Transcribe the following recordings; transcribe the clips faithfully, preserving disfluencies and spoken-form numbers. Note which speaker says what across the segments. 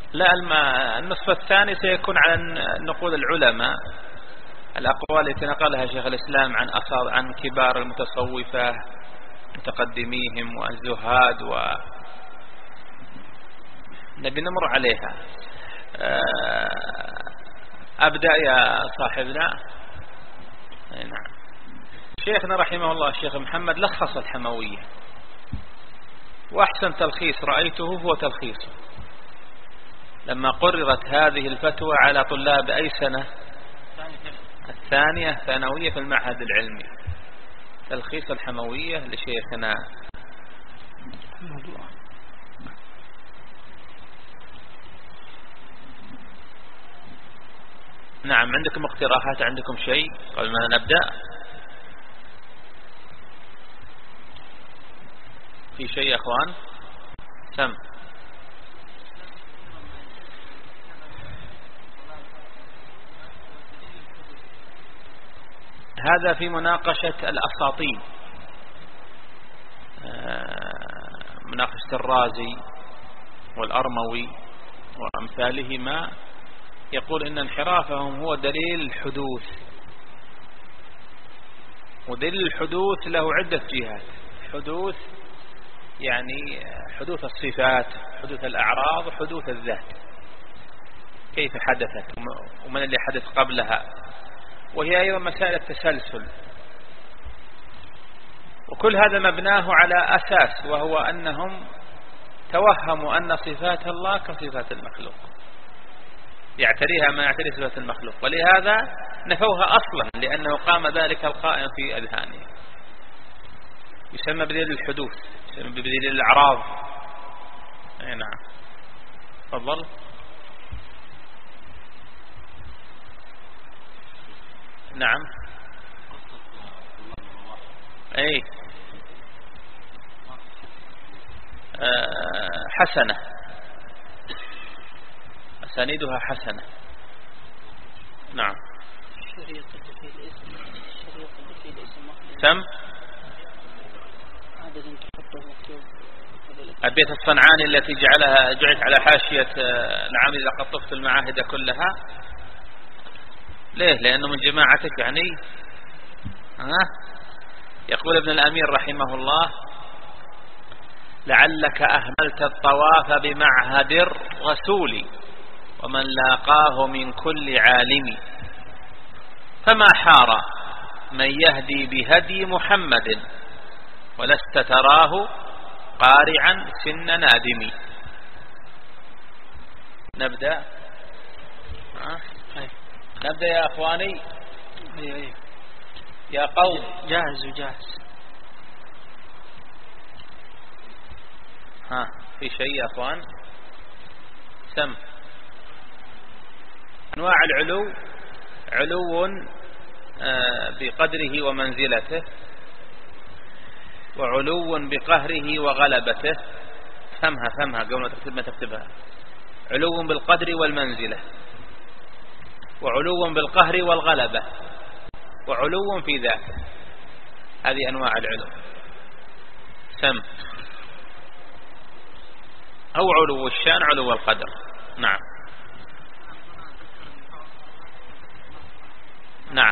Speaker 1: لا، النصف الثاني سيكون على نقول العلماء، الأقوال التي نقلها شيخ الإسلام عن أصار عن كبار المتصوفة متقدميهم والزهاد، و نبي نمر عليها. أبدأ يا صاحبنا. نعم. شيخنا رحمه الله الشيخ محمد لخص الحموية، وأحسن تلخيص رأيته هو تلخيصه لما قررت هذه الفتوى على طلاب أي سنة؟ الثانية ثانوية في المعهد العلمي. تلخيص الحموية لشيخنا. نعم، عندكم اقتراحات؟ عندكم شيء قبل ما نبدأ؟ في شيء يا أخوان؟ سم. هذا في مناقشة الأساطين، مناقشة الرازي والأرموي وأمثالهما، يقول إن انحرافهم هو دليل الحدوث، ودليل الحدوث له عدة جهات. حدوث يعني حدوث الصفات، حدوث الأعراض، وحدوث الذات، كيف حدثت ومن اللي حدث قبلها، وهي أيضا مسائل التسلسل. وكل هذا مبناه على أساس، وهو أنهم توهموا أن صفات الله كصفات المخلوق، يعتريها ما يعتري صفات المخلوق، ولهذا نفوها أصلا، لأنه قام ذلك القائم في أذهانهم. يسمى بدليل الحدوث، يسمى بدليل الأعراض. أي نعم. تفضل. نعم. أي أه حسنة، أسانيدها حسنة. نعم.
Speaker 2: الشريط اللي فيه الاسم، الشريط اللي فيه الاسم
Speaker 1: سم.
Speaker 2: عادة تحطه مكتوب.
Speaker 1: البيت الصنعاني التي جعلها جعلت على حاشية العامل لقد طفت المعاهد كلها. ليه؟ لأنه من جماعتك يعني. ها؟ يقول ابن الأمير رحمه الله: لعلك أهملت الطواف بمعهد الرسول ومن لاقاه من كل عالم، فما حار من يهدي بهدي محمد ولست تراه قارعا سن نادم. نبدأ. ها؟ نبدأ يا أخواني. يا قوم
Speaker 2: جاهز وجاهز.
Speaker 1: ها، في شيء يا أخوان؟ سم. أنواع العلو: علو بقدره ومنزلته، وعلو بقهره وغلبته. فهمها فهمها قبل ما تكتب ما تكتبها. علو بالقدر والمنزلة، وعلو بالقهر والغلبة، وعلو في ذاته. هذه أنواع العلو. سم. أو علو الشان، علو القدر. نعم نعم.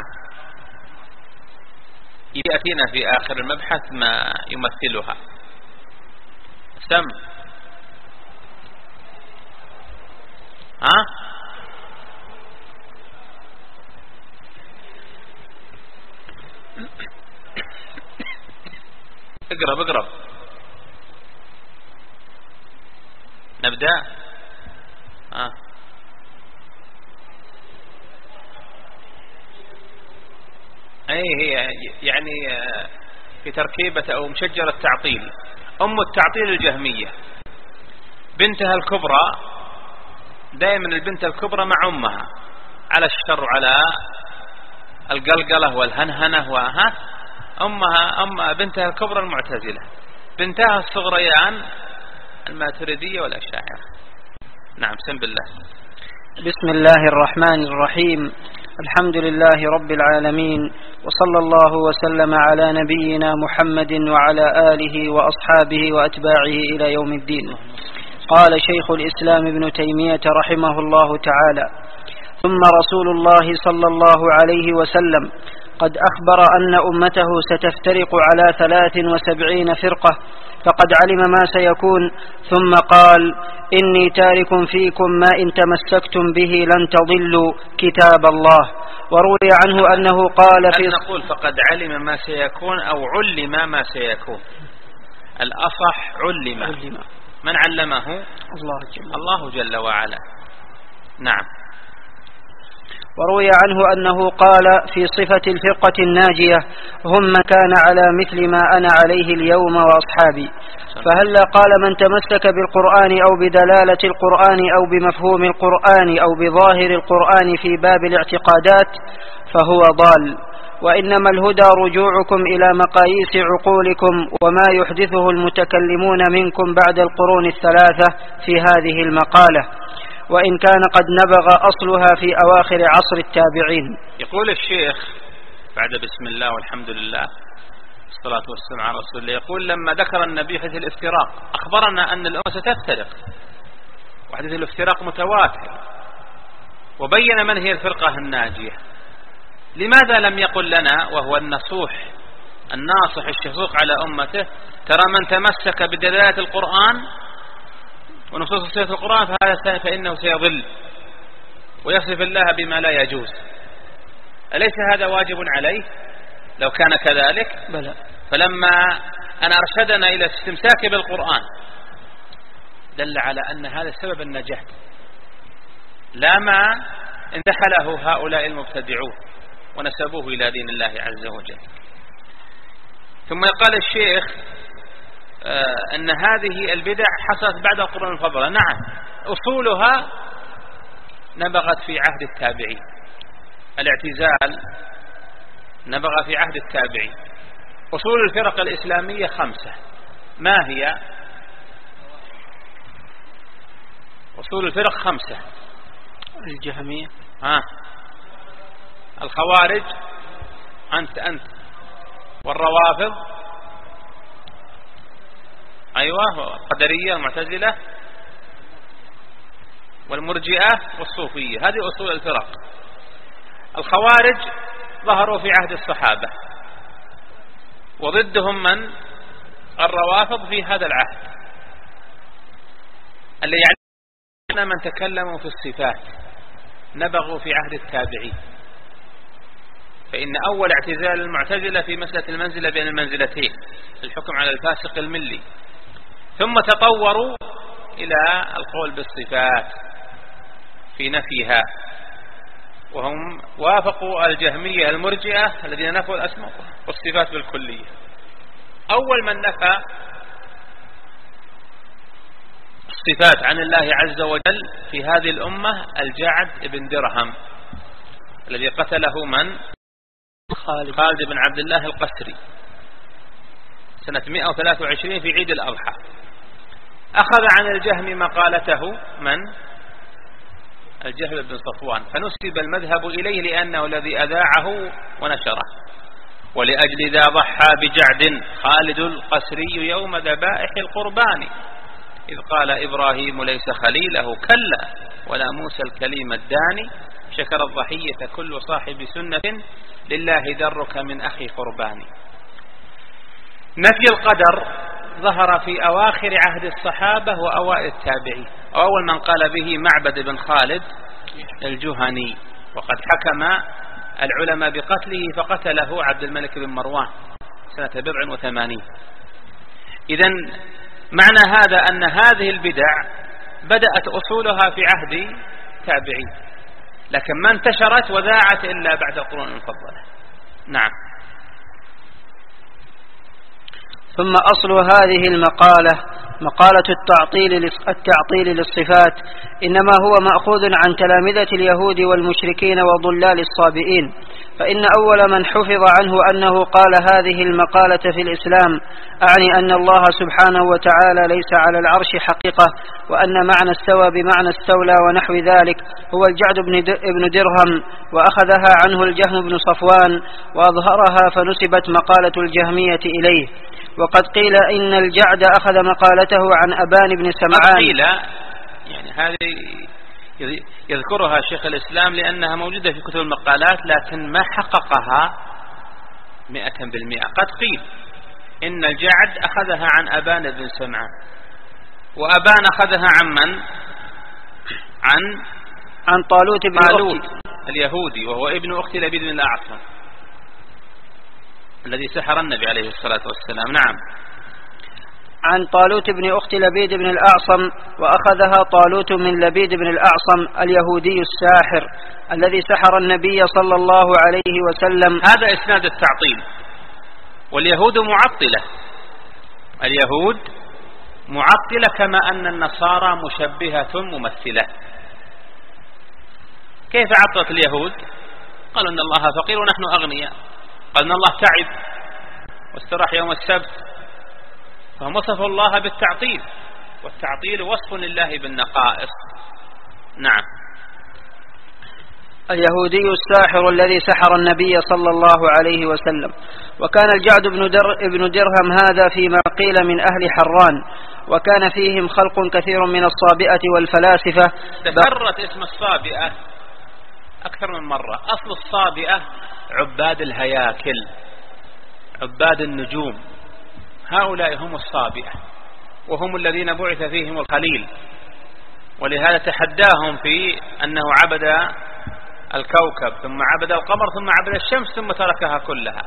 Speaker 1: يأتينا في آخر المبحث ما يمثلها. سم. ها؟ اقرب اقرب. نبدأ. ها. اي هي يعني في تركيبة او مشجرة تعطيل. ام التعطيل الجهمية، بنتها الكبرى، دائما البنت الكبرى مع امها على الشر وعلى القلقلة والهنهنة، وها امها ام بنتها الكبرى المعتزلة، بنتها الصغريان الماتريدية والأشاعرة. نعم. سم بالله.
Speaker 2: بسم الله الرحمن الرحيم. الحمد لله رب العالمين، وصلى الله وسلم على نبينا محمد وعلى آله وأصحابه وأتباعه إلى يوم الدين. قال شيخ الإسلام ابن تيمية رحمه الله تعالى: ثم رسول الله صلى الله عليه وسلم قد أخبر أن أمته ستفترق على ثلاث وسبعين فرقة، فقد علم ما سيكون، ثم قال: إني تارك فيكم ما إن تمسكتم به لن تضلوا كتاب الله. وروي عنه أنه قال في
Speaker 1: نقول فقد علم ما سيكون أو علم ما سيكون؟ الأصح علم.
Speaker 2: علم.
Speaker 1: من علمه؟
Speaker 2: الله جل,
Speaker 1: الله جل وعلا. نعم.
Speaker 2: وروي عنه أنه قال في صفة الفرقة الناجية: هم من كان على مثل ما أنا عليه اليوم وأصحابي. فهلا قال من تمسك بالقرآن أو بدلالة القرآن أو بمفهوم القرآن أو بظاهر القرآن في باب الاعتقادات فهو ضال، وإنما الهدى رجوعكم إلى مقاييس عقولكم وما يحدثه المتكلمون منكم بعد القرون الثلاثة في هذه المقالة، وإن كان قد نبغ أصلها في أواخر عصر التابعين.
Speaker 1: يقول الشيخ بعد بسم الله والحمد لله والصلاة والسلام على رسول الله، يقول لما ذكر النبي حديث الافتراق أخبرنا أن الأمة ستفترق، وحديث الافتراق متواتر، وبين من هي الفرقة الناجية. لماذا لم يقل لنا وهو النصوح الناصح الشفوق على أمته: ترى من تمسك بدلالة القرآن ونصوص صفة القرآن فهذا فإنه سيضل ويصف الله بما لا يجوز؟ أليس هذا واجب عليه لو كان كذلك؟
Speaker 2: بلى.
Speaker 1: فلما أن أرشدنا إلى الاستمساك بالقرآن دل على أن هذا سبب النجاة، لا ما اندخله هؤلاء المبتدعون ونسبوه إلى دين الله عز وجل. ثم قال الشيخ آه أن هذه البدع حصلت بعد القرون الفضلة. نعم، أصولها نبغت في عهد التابعين. الاعتزال نبغ في عهد التابعين. أصول الفرق الإسلامية خمسة. ما هي أصول الفرق؟ خمسة.
Speaker 2: الجهمية،
Speaker 1: ها الخوارج، أنت أنت والروافض، أيوة، القدرية والمعتزلة والمرجئة والصوفية. هذه أصول الفرق. الخوارج ظهروا في عهد الصحابة، وضدهم من؟ الروافض في هذا العهد، اللي يعني من تكلموا في الصفات نبغوا في عهد التابعين. فإن أول اعتزال المعتزلة في مسألة المنزلة بين المنزلتين، الحكم على الفاسق الملي، ثم تطوروا إلى القول بالصفات في نفيها، وهم وافقوا الجهمية المرجئة الذين نفوا الأسماء والصفات بالكلية. أول من نفى الصفات عن الله عز وجل في هذه الأمة الجعد بن درهم الذي قتله من؟
Speaker 2: خالد,
Speaker 1: خالد بن عبد الله القسري سنة مئة وثلاثة وعشرين في عيد الأضحى. أخذ عن الجهم مقالته من؟ الجهم بن صفوان، فنسب المذهب إليه لأنه الذي أذاعه ونشره. ولأجل ذا ضحى بجعد خالد القسري يوم ذبائح القربان، إذ قال إبراهيم ليس خليله كلا ولا موسى الكليم الداني، شكر الضحية كل صاحب سنة لله درك من أخي قرباني. نفي القدر ظهر في أواخر عهد الصحابة وأوائل التابعين، وأول من قال به معبد بن خالد الجهني، وقد حكم العلماء بقتله فقتله عبد الملك بن مروان سنة بضع وثمانين. إذن معنى هذا أن هذه البدع بدأت أصولها في عهد تابعين، لكن ما انتشرت وذاعت إلا بعد القرون المفضلة. نعم.
Speaker 2: ثم أصل هذه المقالة مقالة التعطيل التعطيل للصفات إنما هو مأخوذ عن تلامذة اليهود والمشركين وضلال الصابئين، فإن أول من حفظ عنه أنه قال هذه المقالة في الإسلام، أعني أن الله سبحانه وتعالى ليس على العرش حقيقة، وأن معنى استوى بمعنى استولى ونحو ذلك، هو الجعد بن درهم، وأخذها عنه الجهم بن صفوان وأظهرها فنسبت مقالة الجهمية إليه. وقد قيل إن الجعد أخذ مقالته عن أبان بن سمعان.
Speaker 1: قد قيل يعني هذه يذكرها شيخ الإسلام لأنها موجودة في كتب المقالات لكن ما حققها مئة بالمئة. قد قيل إن الجعد أخذها عن أبان بن سمعان، وأبان أخذها عن من؟ عن
Speaker 2: عن طالوت بن
Speaker 1: طالوت اليهودي، وهو ابن أخت لبيد بن الأعصم الذي سحر النبي عليه الصلاة والسلام. نعم.
Speaker 2: عن طالوت بن أخت لبيد بن الأعصم، وأخذها طالوت من لبيد بن الأعصم اليهودي الساحر الذي سحر النبي صلى الله عليه وسلم.
Speaker 1: هذا إسناد التعطيل. واليهود معطلة، اليهود معطلة كما أن النصارى مشبهة ممثلة. كيف عطلت اليهود؟ قالوا إن الله فقير ونحن أغنياء، قال إن الله تعب واستراح يوم السبت، فهم وصفوا الله بالتعطيل، والتعطيل وصف لله بالنقائص. نعم.
Speaker 2: اليهودي الساحر الذي سحر النبي صلى الله عليه وسلم. وكان الجعد بن, در بن درهم هذا فيما قيل من أهل حران، وكان فيهم خلق كثير من الصابئة والفلاسفة.
Speaker 1: تكررت اسم الصابئة أكثر من مرة. أصل الصابئة عباد الهياكل، عباد النجوم، هؤلاء هم الصابئة، وهم الذين بعث فيهم الخليل، ولهذا تحداهم في أنه عبد الكوكب ثم عبد القمر ثم عبد الشمس ثم تركها كلها.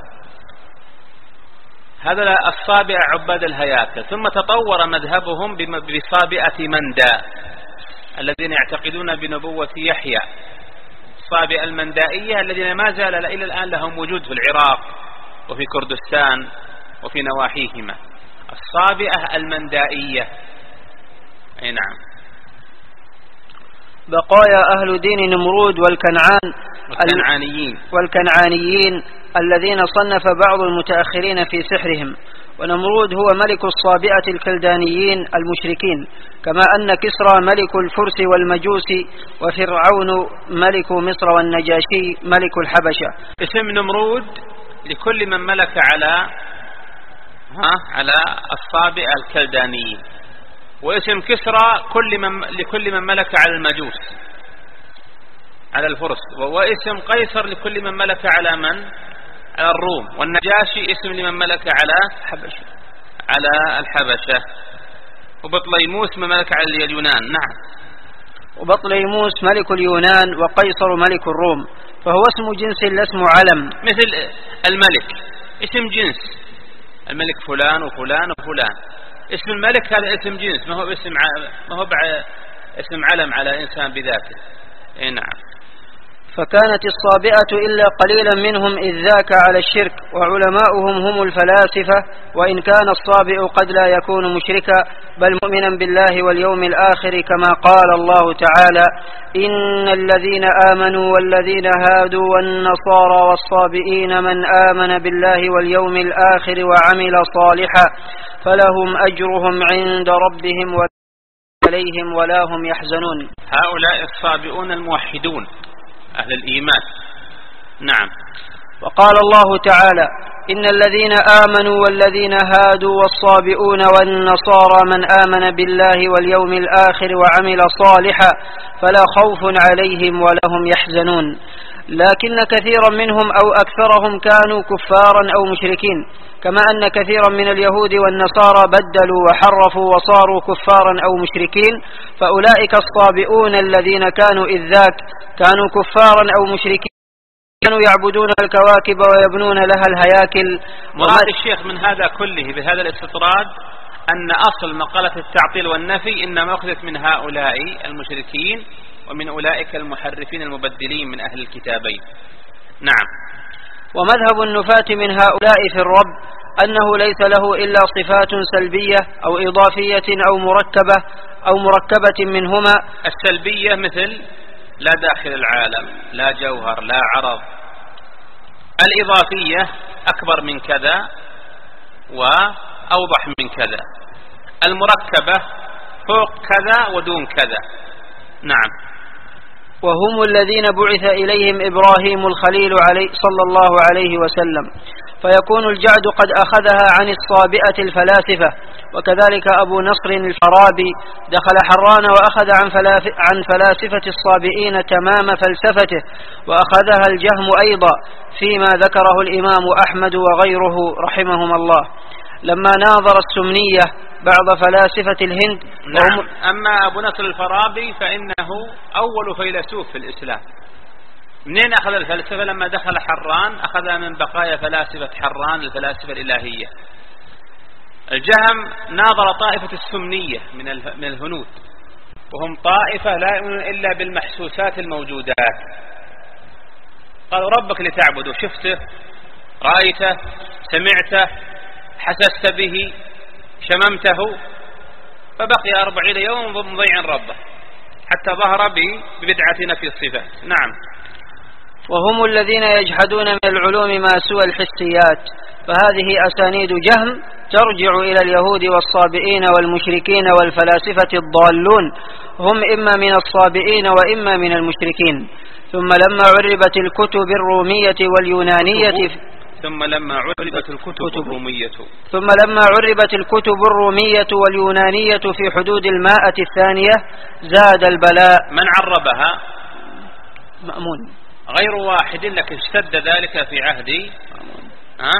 Speaker 1: هذا الصابئة عباد الهياكل. ثم تطور مذهبهم بصابئة مندى الذين يعتقدون بنبوة يحيى، الصابئة المندائية الذين ما زال إلى الآن لهم وجود في العراق وفي كردستان وفي نواحيهما، الصابئة المندائية. أي نعم.
Speaker 2: بقايا أهل دين نمرود والكنعان
Speaker 1: والكنعانيين
Speaker 2: والكنعانيين الذين صنف بعض المتأخرين في سحرهم. ونمرود هو ملك الصابئة الكلدانيين المشركين، كما أن كسرى ملك الفرس والمجوس، وفرعون ملك مصر، والنجاشي ملك الحبشة.
Speaker 1: اسم نمرود لكل من ملك على ها على الصابئة الكلدانيين، واسم كسرى كل من لكل من ملك على المجوس على الفرس، واسم قيصر لكل من ملك على من على الروم، والنجاشي اسم لمن ملك على الحبشة على الحبشة، وبطليموس من ملك على اليونان. نعم.
Speaker 2: وبطليموس ملك اليونان، وقيصر ملك الروم، فهو اسم جنس لا اسم علم.
Speaker 1: مثل الملك اسم جنس، الملك فلان وفلان وفلان. اسم الملك هذا اسم جنس، ما هو اسم ما هو اسم علم على إنسان بذاته. إيه نعم.
Speaker 2: فكانت الصابئة إلا قليلا منهم إذ ذاك على الشرك، وعلماؤهم هم الفلاسفة، وإن كان الصابئ قد لا يكون مشركا بل مؤمنا بالله واليوم الآخر، كما قال الله تعالى: إن الذين آمنوا والذين هادوا والنصارى والصابئين من آمن بالله واليوم الآخر وعمل صالحا فلهم أجرهم عند ربهم وعليهم ولا هم يحزنون.
Speaker 1: هؤلاء الصابئون الموحدون أهل الإيمان. نعم.
Speaker 2: وقال الله تعالى: إن الذين آمنوا والذين هادوا والصابئون والنصارى من آمن بالله واليوم الآخر وعمل صالحا فلا خوف عليهم ولا هم يحزنون. لكن كثيرا منهم أو أكثرهم كانوا كفارا أو مشركين، كما أن كثيرا من اليهود والنصارى بدلوا وحرفوا وصاروا كفارا أو مشركين، فأولئك الصابئون الذين كانوا إذ ذاك كانوا كفارا أو مشركين، كانوا يعبدون الكواكب ويبنون لها الهياكل.
Speaker 1: مراد الشيخ من هذا كله بهذا الاستطراد أن أصل مقالة التعطيل والنفي إنما أخذت من هؤلاء المشركين ومن أولئك المحرفين المبدلين من أهل الكتابين. نعم.
Speaker 2: ومذهب النفاة من هؤلاء في الرب أنه ليس له إلا صفات سلبية أو إضافية أو مركبة أو مركبة منهما.
Speaker 1: السلبية مثل لا داخل العالم، لا جوهر، لا عرض. الإضافية أكبر من كذا وأوضح من كذا. المركبة فوق كذا ودون كذا. نعم.
Speaker 2: وهم الذين بعث إليهم إبراهيم الخليل عليه صلى الله عليه وسلم، فيكون الجعد قد أخذها عن الصابئة الفلاسفة. وكذلك أبو نصر الفارابي دخل حران وأخذ عن فلاسفة الصابئين تمام فلسفته، وأخذها الجهم أيضا فيما ذكره الإمام أحمد وغيره رحمهم الله لما ناظر السمنية بعض فلاسفة الهند.
Speaker 1: نعم. أما أبو نصر الفارابي فإنه أول فيلسوف في الإسلام. منين أخذ الفلسفة؟ لما دخل حران أخذها من بقايا فلاسفة حران الفلاسفة الإلهية. الجهم ناظر طائفة السمنية من الهنود، وهم طائفة لا يؤمنون إلا بالمحسوسات الموجودات. قالوا ربك لتعبده، شفته، رأيته، سمعته، حسست به، شممته، فبقي أربعين يوم مضيعا ربه حتى ظهر ببدعة نفي الصفات. نعم.
Speaker 2: وهم الذين يجحدون من العلوم ما سوى الحسيات، فهذه أسانيد جهم ترجع إلى اليهود والصابئين والمشركين والفلاسفة الضالون، هم إما من الصابئين وإما من المشركين. ثم لما عربت الكتب الرومية واليونانية
Speaker 1: ثم لما عربت الكتب الرومية
Speaker 2: ثم لما عربت الكتب الرومية واليونانية في حدود المائة الثانية زاد البلاء.
Speaker 1: من عربها؟
Speaker 2: مأمون،
Speaker 1: غير واحد، لكن اشتد ذلك في عهد ها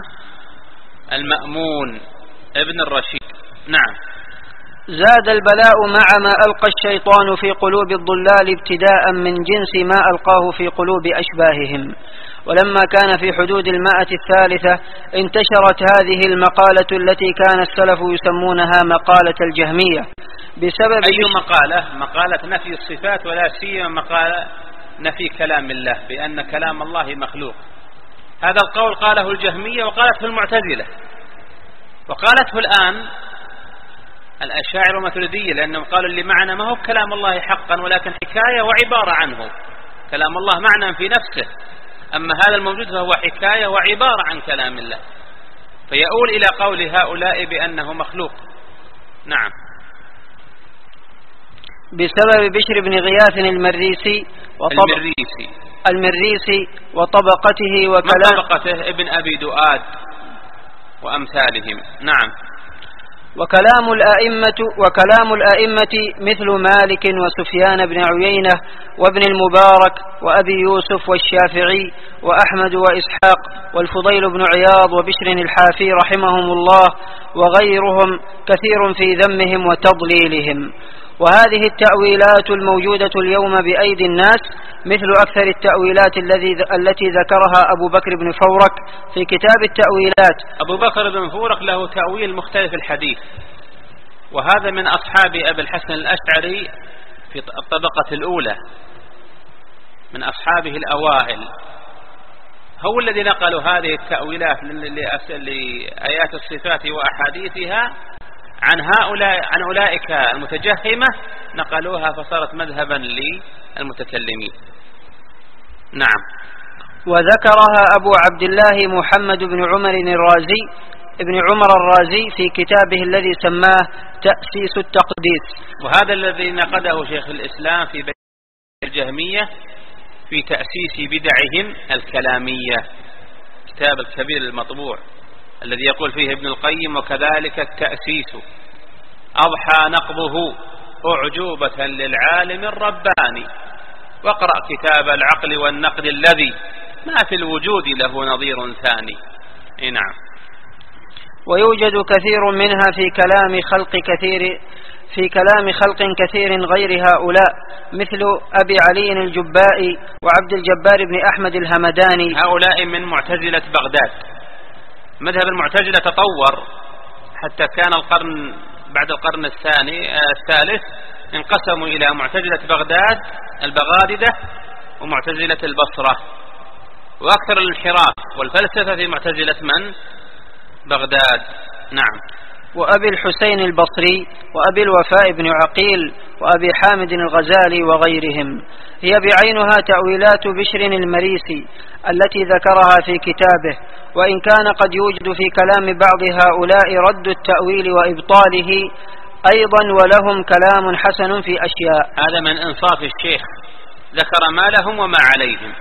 Speaker 1: المأمون ابن الرشيد. نعم.
Speaker 2: زاد البلاء مع ما ألقى الشيطان في قلوب الضلال ابتداء من جنس ما ألقاه في قلوب أشباههم. ولما كان في حدود المائة الثالثة انتشرت هذه المقالة التي كان السلف يسمونها مقالة الجهمية بسبب
Speaker 1: أي مقالة؟ مقالة نفي الصفات، ولا سيما مقالة نفي كلام الله، بأن كلام الله مخلوق. هذا القول قاله الجهمية وقالته المعتزلة، وقالته الآن الأشاعرة والماتريدية، لأنهم قالوا اللي معنا ما هو كلام الله حقا ولكن حكاية وعبارة عنه. كلام الله معنى في نفسه، أما هذا الموجود فهو حكاية وعبارة عن كلام الله، فيؤول إلى قول هؤلاء بأنه مخلوق. نعم.
Speaker 2: بسبب بشر بن غياث المريسي وطبق
Speaker 1: المريسي
Speaker 2: المريسي وطبقته وكلام
Speaker 1: طبقته ابن أبي دؤاد وأمثالهم. نعم.
Speaker 2: وكلام الأئمة وكلام الأئمة مثل مالك وسفيان بن عيينة وابن المبارك وأبي يوسف والشافعي وأحمد وإسحاق والفضيل بن عياض وبشر الحافي رحمهم الله وغيرهم كثير في ذمهم وتضليلهم. وهذه التأويلات الموجودة اليوم بأيدي الناس مثل أكثر التأويلات الذي التي ذكرها أبو بكر بن فورك في كتاب التأويلات.
Speaker 1: أبو بكر بن فورك له تأويل مختلف الحديث، وهذا من أصحاب أبي الحسن الأشعري في الطبقة الأولى، من أصحابه الأوائل، هو الذي نقلوا هذه التأويلات لآيات الصفات وأحاديثها عن هؤلاء عن أولئك المتجهمة، نقلوها فصارت مذهبا للمتكلمين. نعم.
Speaker 2: وذكرها أبو عبد الله محمد بن عمر الرازي ابن عمر الرازي في كتابه الذي سماه تأسيس التقديس،
Speaker 1: وهذا الذي نقده شيخ الإسلام في بيت الجهمية في تأسيس بدعهم الكلامية، كتاب الكبير المطبوع الذي يقول فيه ابن القيم وكذلك التأسيس أضحى نقضه أعجوبة للعالم الرباني، واقرأ كتاب العقل والنقد الذي ما في الوجود له نظير ثاني. نعم.
Speaker 2: ويوجد كثير منها في كلام خلق كثير في كلام خلق كثير غير هؤلاء مثل أبي علي الجبائي وعبد الجبار بن أحمد الهمداني.
Speaker 1: هؤلاء من معتزلة بغداد. مذهب المعتزلة تطور حتى كان القرن بعد القرن الثاني الثالث انقسموا إلى معتزلة بغداد البغاددة ومعتزلة البصرة، وأكثر الانحراف والفلسفة في معتزلة من؟ بغداد. نعم.
Speaker 2: وأبي الحسين البصري وأبي الوفاء بن عقيل وأبي حامد الغزالي وغيرهم، هي بعينها تأويلات بشر المريسي التي ذكرها في كتابه، وإن كان قد يوجد في كلام بعض هؤلاء رد التأويل وإبطاله أيضا، ولهم كلام حسن في أشياء.
Speaker 1: هذا من إنصاف الشيخ ذكر ما لهم وما عليهم،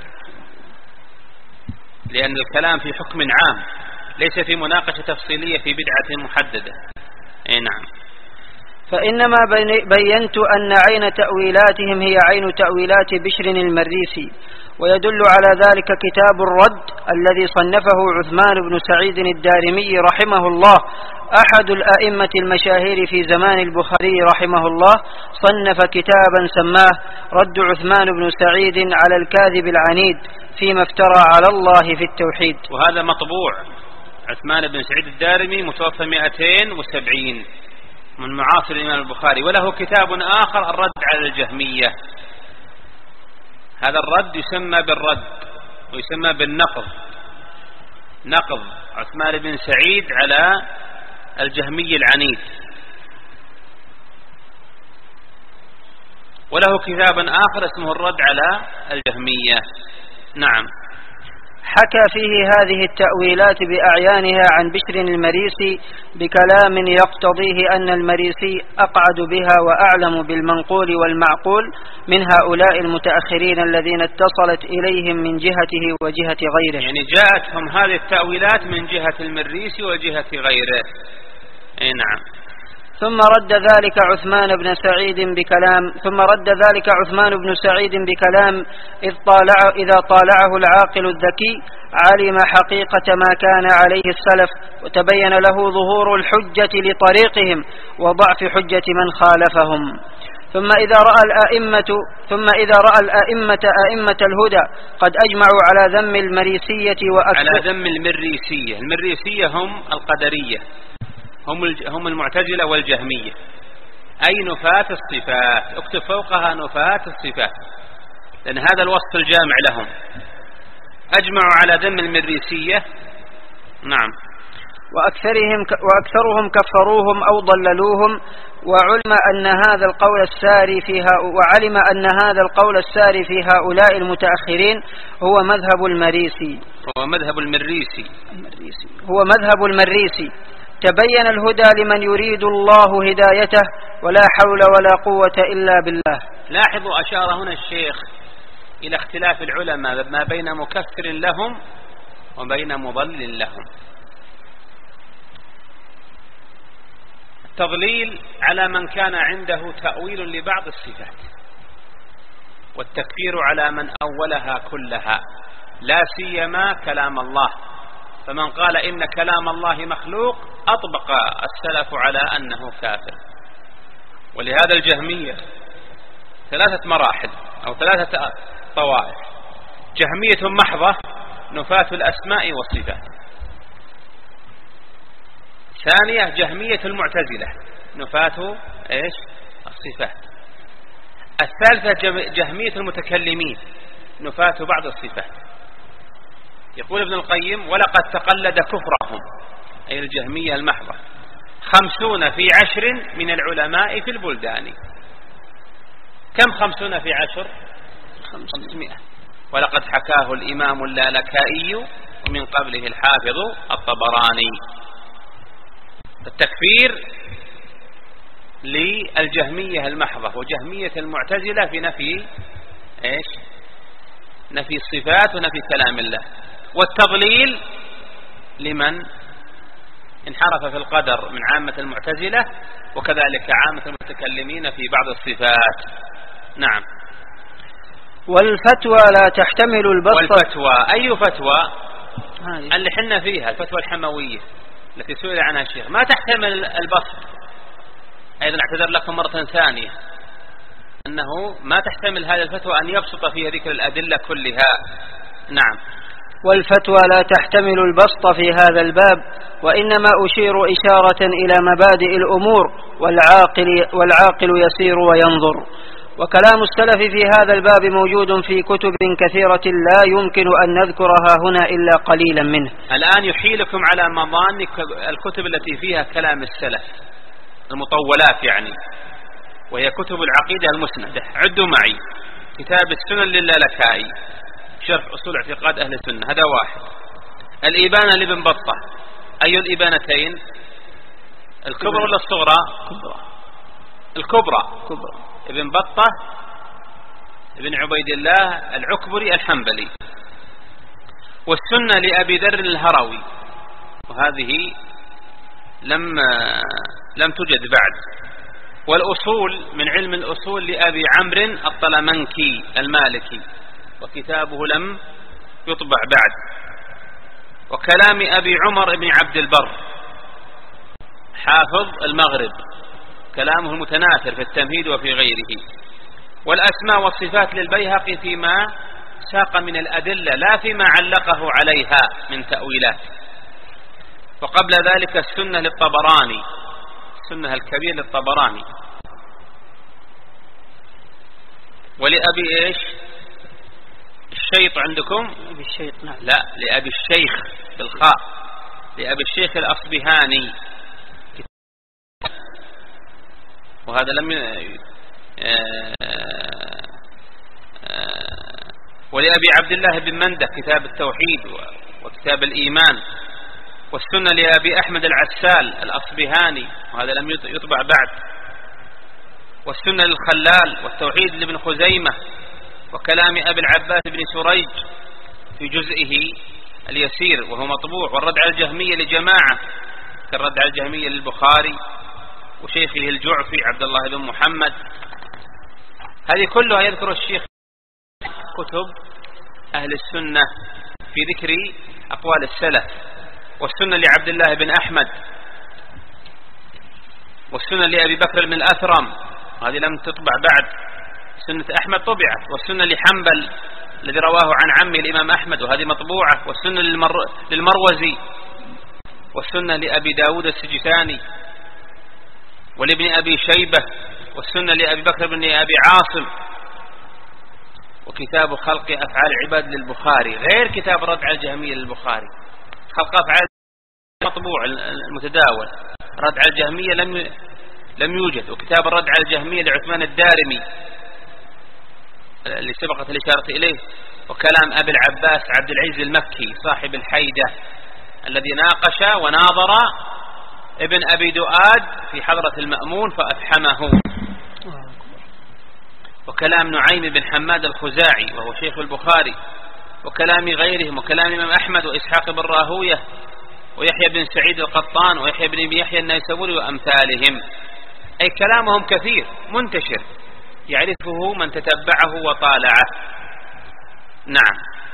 Speaker 1: لأن الكلام في حكم عام ليس في مناقشة تفصيلية في بدعة محددة. أي نعم.
Speaker 2: فإنما بينت أن عين تأويلاتهم هي عين تأويلات بشر المريسي، ويدل على ذلك كتاب الرد الذي صنفه عثمان بن سعيد الدارمي رحمه الله، أحد الأئمة المشاهير في زمان البخاري رحمه الله، صنف كتابا سماه رد عثمان بن سعيد على الكاذب العنيد فيما افترى على الله في التوحيد.
Speaker 1: وهذا مطبوع. عثمان بن سعيد الدارمي متوفى مئتين وسبعين من معاصر الإمام البخاري، وله كتاب آخر الرد على الجهمية. هذا الرد يسمى بالرد ويسمى بالنقض، نقض عثمان بن سعيد على الجهمي العنيد. وله كتاب آخر اسمه الرد على الجهمية. نعم.
Speaker 2: حكى فيه هذه التأويلات بأعيانها عن بشر المريسي بكلام يقتضيه أن المريسي أقعد بها وأعلم بالمنقول والمعقول من هؤلاء المتأخرين الذين اتصلت إليهم من جهته وجهة غيره.
Speaker 1: يعني جاءتهم هذه التأويلات من جهة المريسي وجهة غيره. أي نعم.
Speaker 2: ثم رد ذلك عثمان بن سعيد بكلام ثم رد ذلك عثمان بن سعيد بكلام إذ طالع إذا طالعه العاقل الذكي علم حقيقة ما كان عليه السلف، وتبين له ظهور الحجة لطريقهم وضعف حجة من خالفهم. ثم إذا رأى الأئمة ثم إذا رأى الأئمة أئمة الهدى قد أجمعوا على ذم المريسية وأكثر
Speaker 1: على ذم المريسية. المريسية هم القدرية، هم هم المعتزلة والجهمية، أي نفاة الصفات. اكتب فوقها نفاة الصفات، لأن هذا الوصف الجامع لهم. أجمعوا على ذم المريسية. نعم.
Speaker 2: وأكثرهم وأكثرهم كفروهم أو ضللوهم، وعلم أن هذا القول الساري فيها وعلم أن هذا القول الساري في هؤلاء المتأخرين هو مذهب المريسي
Speaker 1: هو مذهب المريسي
Speaker 2: هو مذهب المريسي. تبين الهدى لمن يريد الله هدايته، ولا حول ولا قوة إلا بالله.
Speaker 1: لاحظوا أشار هنا الشيخ إلى اختلاف العلماء ما بين مكفر لهم وبين مضلل لهم. التضليل على من كان عنده تأويل لبعض الصفات، والتكفير على من أولها كلها، لا سيما كلام الله. فمن قال إن كلام الله مخلوق أطبق السلف على أنه كافر. ولهذا الجهمية ثلاثة مراحل أو ثلاثة طوائف: جهمية محضة نفاة الأسماء والصفات، ثانية جهمية المعتزلة نفاة إيش الصفات، الثالثة جهمية المتكلمين نفاة بعض الصفات. يقول ابن القيم: ولقد تقلد كفرهم، أي الجهمية المحضة، خمسون في عشر من العلماء في البلدان. كم خمسون في عشر؟ خمسمائة. ولقد حكاه الإمام اللالكائي ومن قبله الحافظ الطبراني. التكفير للجهمية المحضة وجهمية المعتزلة في نفي إيش؟ نفي الصفات ونفي كلام الله. والتضليل لمن انحرف في القدر من عامة المعتزلة وكذلك عامة المتكلمين في بعض الصفات. نعم.
Speaker 2: والفتوى لا تحتمل البسط.
Speaker 1: والفتوى أي فتوى؟ اللي حنا فيها الفتوى الحموية التي سئل عنها الشيخ، ما تحتمل البسط. أيضا اعتذر لكم مرة ثانية أنه ما تحتمل هذه الفتوى أن يبسط فيها ذكر الأدلة كلها. نعم.
Speaker 2: والفتوى لا تحتمل البسط في هذا الباب، وإنما أشير إشارة إلى مبادئ الأمور، والعاقل, والعاقل يسير وينظر. وكلام السلف في هذا الباب موجود في كتب كثيرة لا يمكن أن نذكرها هنا إلا قليلا منه.
Speaker 1: الآن يحيلكم على مضان الكتب التي فيها كلام السلف المطولات يعني، وهي كتب العقيدة المسندة. عدوا معي: كتاب السنن للالكائي، شرح أصول اعتقاد أهل السنة، هذا واحد. الإبانة لابن بطة، أي الإبانتين؟ الكبرى ولا الصغرى؟
Speaker 2: كبرى.
Speaker 1: الكبرى.
Speaker 2: كبرى.
Speaker 1: ابن بطة بن عبيد الله العكبري الحنبلي. والسنة لأبي ذر الهروي، وهذه لم لم توجد بعد. والأصول من علم الأصول لأبي عمرو الطلمنكي المالكي، وكتابه لم يطبع بعد. وكلام أبي عمر بن عبد البر حافظ المغرب، كلامه المتناثر في التمهيد وفي غيره. والأسماء والصفات للبيهقي فيما ساق من الأدلة لا فيما علقه عليها من تأويلات. وقبل ذلك السنة للطبراني، السنة الكبير للطبراني. ولأبي إيش الشيط عندكم؟
Speaker 2: أبي الشيط نعم.
Speaker 1: لا، لأبي الشيخ بالخاء، لأبي الشيخ الأصبهاني، وهذا لم ي... ولأبي عبد الله بن مندة كتاب التوحيد وكتاب الإيمان. والسنة لأبي أحمد العسال الأصبهاني، وهذا لم يطبع بعد. والسنة للخلال والتوحيد لابن خزيمة. وكلام أبي العباس بن سريج في جزئه اليسير وهو مطبوع. والرد على الجهمية لجماعة كالرد على الجهمية للبخاري وشيخه الجعفي عبد الله بن محمد. هذه كلها يذكر الشيخ كتب أهل السنة في ذكر أقوال السلف. والسنة لعبد الله بن أحمد. والسنة لأبي بكر بن الأثرم، هذه لم تطبع بعد. سنة أحمد طبعت. والسنة لحنبل الذي رواه عن عمه الإمام أحمد، وهذه مطبوعة. والسنة للمر... للمروزي. والسنة لأبي داود السجستاني ولابن أبي شيبة. والسنة لأبي بكر بن أبي عاصم. وكتاب خلق أفعال العباد للبخاري، غير كتاب رد على الجهمية للبخاري. خلق أفعال مطبوع المتداول، رد على الجهمية لم لم يوجد. وكتاب الرد على الجهمية لعثمان الدارمي اللي سبقت الإشارة إليه. وكلام أبي العباس عبد العزيز المكي صاحب الحيدة الذي ناقش وناظر ابن أبي دؤاد في حضرة المأمون فأفحمه. وكلام نعيم بن حماد الخزاعي وهو شيخ البخاري. وكلام غيرهم، وكلام إمام أحمد وإسحاق بن راهوية ويحيى بن سعيد القطان ويحيى بن يحيى النيسابوري وأمثالهم. أي كلامهم كثير منتشر يعرفه من تتبعه وطالعه. نعم.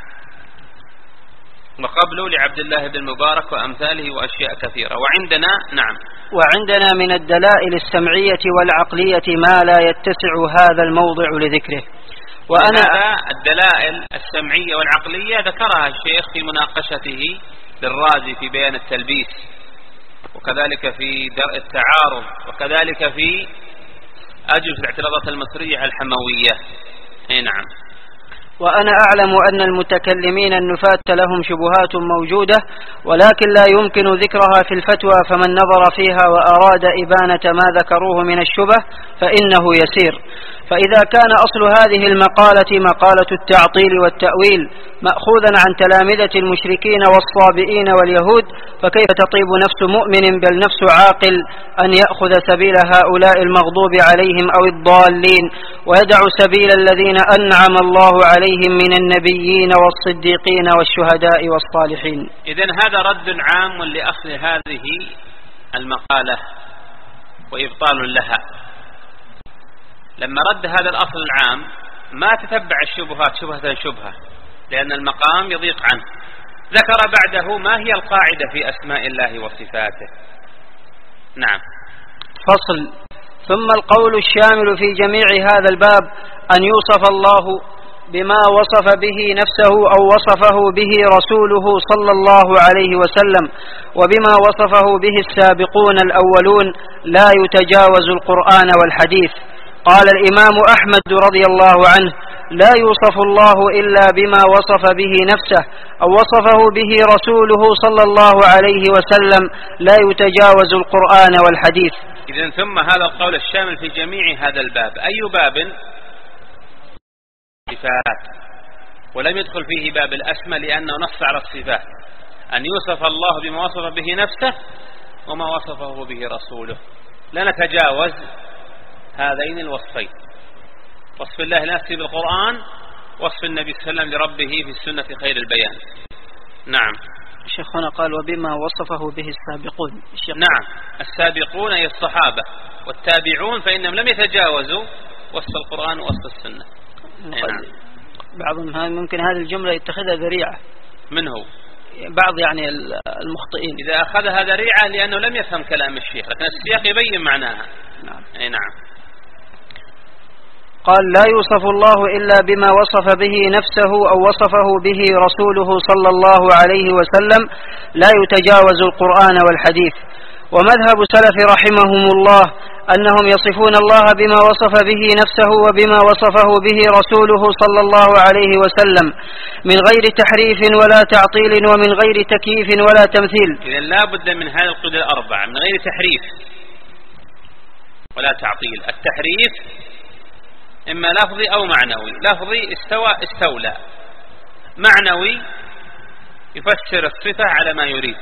Speaker 1: وقبله لعبد الله بن مبارك وأمثاله وأشياء كثيرة. وعندنا نعم
Speaker 2: وعندنا من الدلائل السمعية والعقلية ما لا يتسع هذا الموضع لذكره.
Speaker 1: وأنا الدلائل السمعية والعقلية ذكرها الشيخ في مناقشته للرازي في بيان التلبيس، وكذلك في درء التعارض، وكذلك في أجوبة الاعتراضات المصرية الحموية. أي نعم.
Speaker 2: وأنا أعلم أن المتكلمين النفاة لهم شبهات موجودة، ولكن لا يمكن ذكرها في الفتوى، فمن نظر فيها وأراد إبانة ما ذكروه من الشبه فإنه يسير. فإذا كان أصل هذه المقالة مقالة التعطيل والتأويل مأخوذا عن تلامذة المشركين والصابئين واليهود، فكيف تطيب نفس مؤمن بل نفس عاقل أن يأخذ سبيل هؤلاء المغضوب عليهم أو الضالين، ويدع سبيل الذين أنعم الله عليهم من النبيين والصديقين والشهداء والصالحين.
Speaker 1: إذن هذا رد عام لأصل هذه المقالة وإبطال لها. لما رد هذا الأصل العام ما تتبع الشبهات شبهة شبهة، لأن المقام يضيق عنه. ذكر بعده ما هي القاعدة في أسماء الله وصفاته. نعم.
Speaker 2: فصل. ثم القول الشامل في جميع هذا الباب أن يوصف الله بما وصف به نفسه أو وصفه به رسوله صلى الله عليه وسلم، وبما وصفه به السابقون الأولون، لا يتجاوز القرآن والحديث. قال الإمام أحمد رضي الله عنه: لا يوصف الله إلا بما وصف به نفسه أو وصفه به رسوله صلى الله عليه وسلم، لا يتجاوز القرآن والحديث.
Speaker 1: إذن ثم هذا القول الشامل في جميع هذا الباب. أي باب؟ صفات. ولم يدخل فيه باب الأسماء لأنه نص على الصفات، أن يوصف الله بما وصف به نفسه وما وصفه به رسوله. لا نتجاوز هذين الوصفين. وصف الله لنفسه بالقرآن، وصف النبي صلى الله عليه وسلم لربه في السنة خير البيان. نعم.
Speaker 2: الشيخ هنا قال وبما وصفه به السابقون.
Speaker 1: نعم، السابقون أي الصحابة والتابعون فإنهم لم يتجاوزوا وصف القرآن ووصف السنة.
Speaker 2: نعم. بعضهم ممكن هذه الجملة يتخذها ذريعة.
Speaker 1: من هو؟
Speaker 2: بعض يعني المخطئين
Speaker 1: إذا أخذها ذريعة لأنه لم يفهم كلام الشيخ، لكن السياق يبين معناها.
Speaker 2: نعم.
Speaker 1: أي نعم.
Speaker 2: قال لا يوصف الله إلا بما وصف به نفسه أو وصفه به رسوله صلى الله عليه وسلم، لا يتجاوز القرآن والحديث. ومذهب سلف رحمهم الله أنهم يصفون الله بما وصف به نفسه وبما وصفه به رسوله صلى الله عليه وسلم من غير تحريف ولا تعطيل ومن غير تكييف ولا تمثيل.
Speaker 1: إذن لا بد من هذه القيود الأربعة، من غير تحريف ولا تعطيل. التحريف إما لفظي أو معنوي. لفظي استوى استولى، معنوي يفسر الصفة على ما يريد.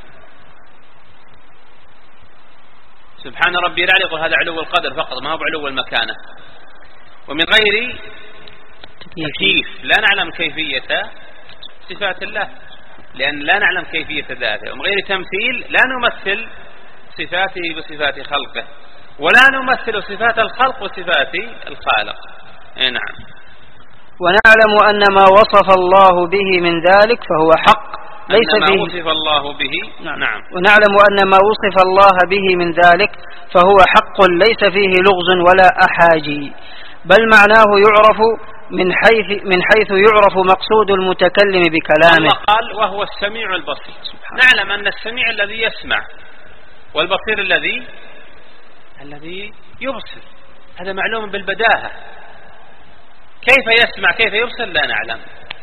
Speaker 1: سبحان ربي الأعلى يقول هذا علو القدر فقط، ما هو علو المكانة. ومن غير تكييف، لا نعلم كيفية صفات الله لأن لا نعلم كيفية ذاته. ومن غير تمثيل، لا نمثل صفاته بصفات خلقه، ولا نمثل صفات الخلق وصفات الخالق. نعم.
Speaker 2: ونعلم أن ما وصف الله به من ذلك فهو حق ليس
Speaker 1: أن ما
Speaker 2: فيه
Speaker 1: وصف الله به.
Speaker 2: نعم.
Speaker 1: نعم.
Speaker 2: ونعلم أن ما وصف الله به من ذلك فهو حق ليس فيه لغز ولا أحاجي، بل معناه يعرف من حيث من حيث يعرف مقصود المتكلم بكلامه.
Speaker 1: الله قال وهو السميع البصير. نعلم أن السميع الذي يسمع، والبصير الذي الذي يبصر، هذا معلوم بالبداهة. كيف يسمع كيف يبصر لا نعلم.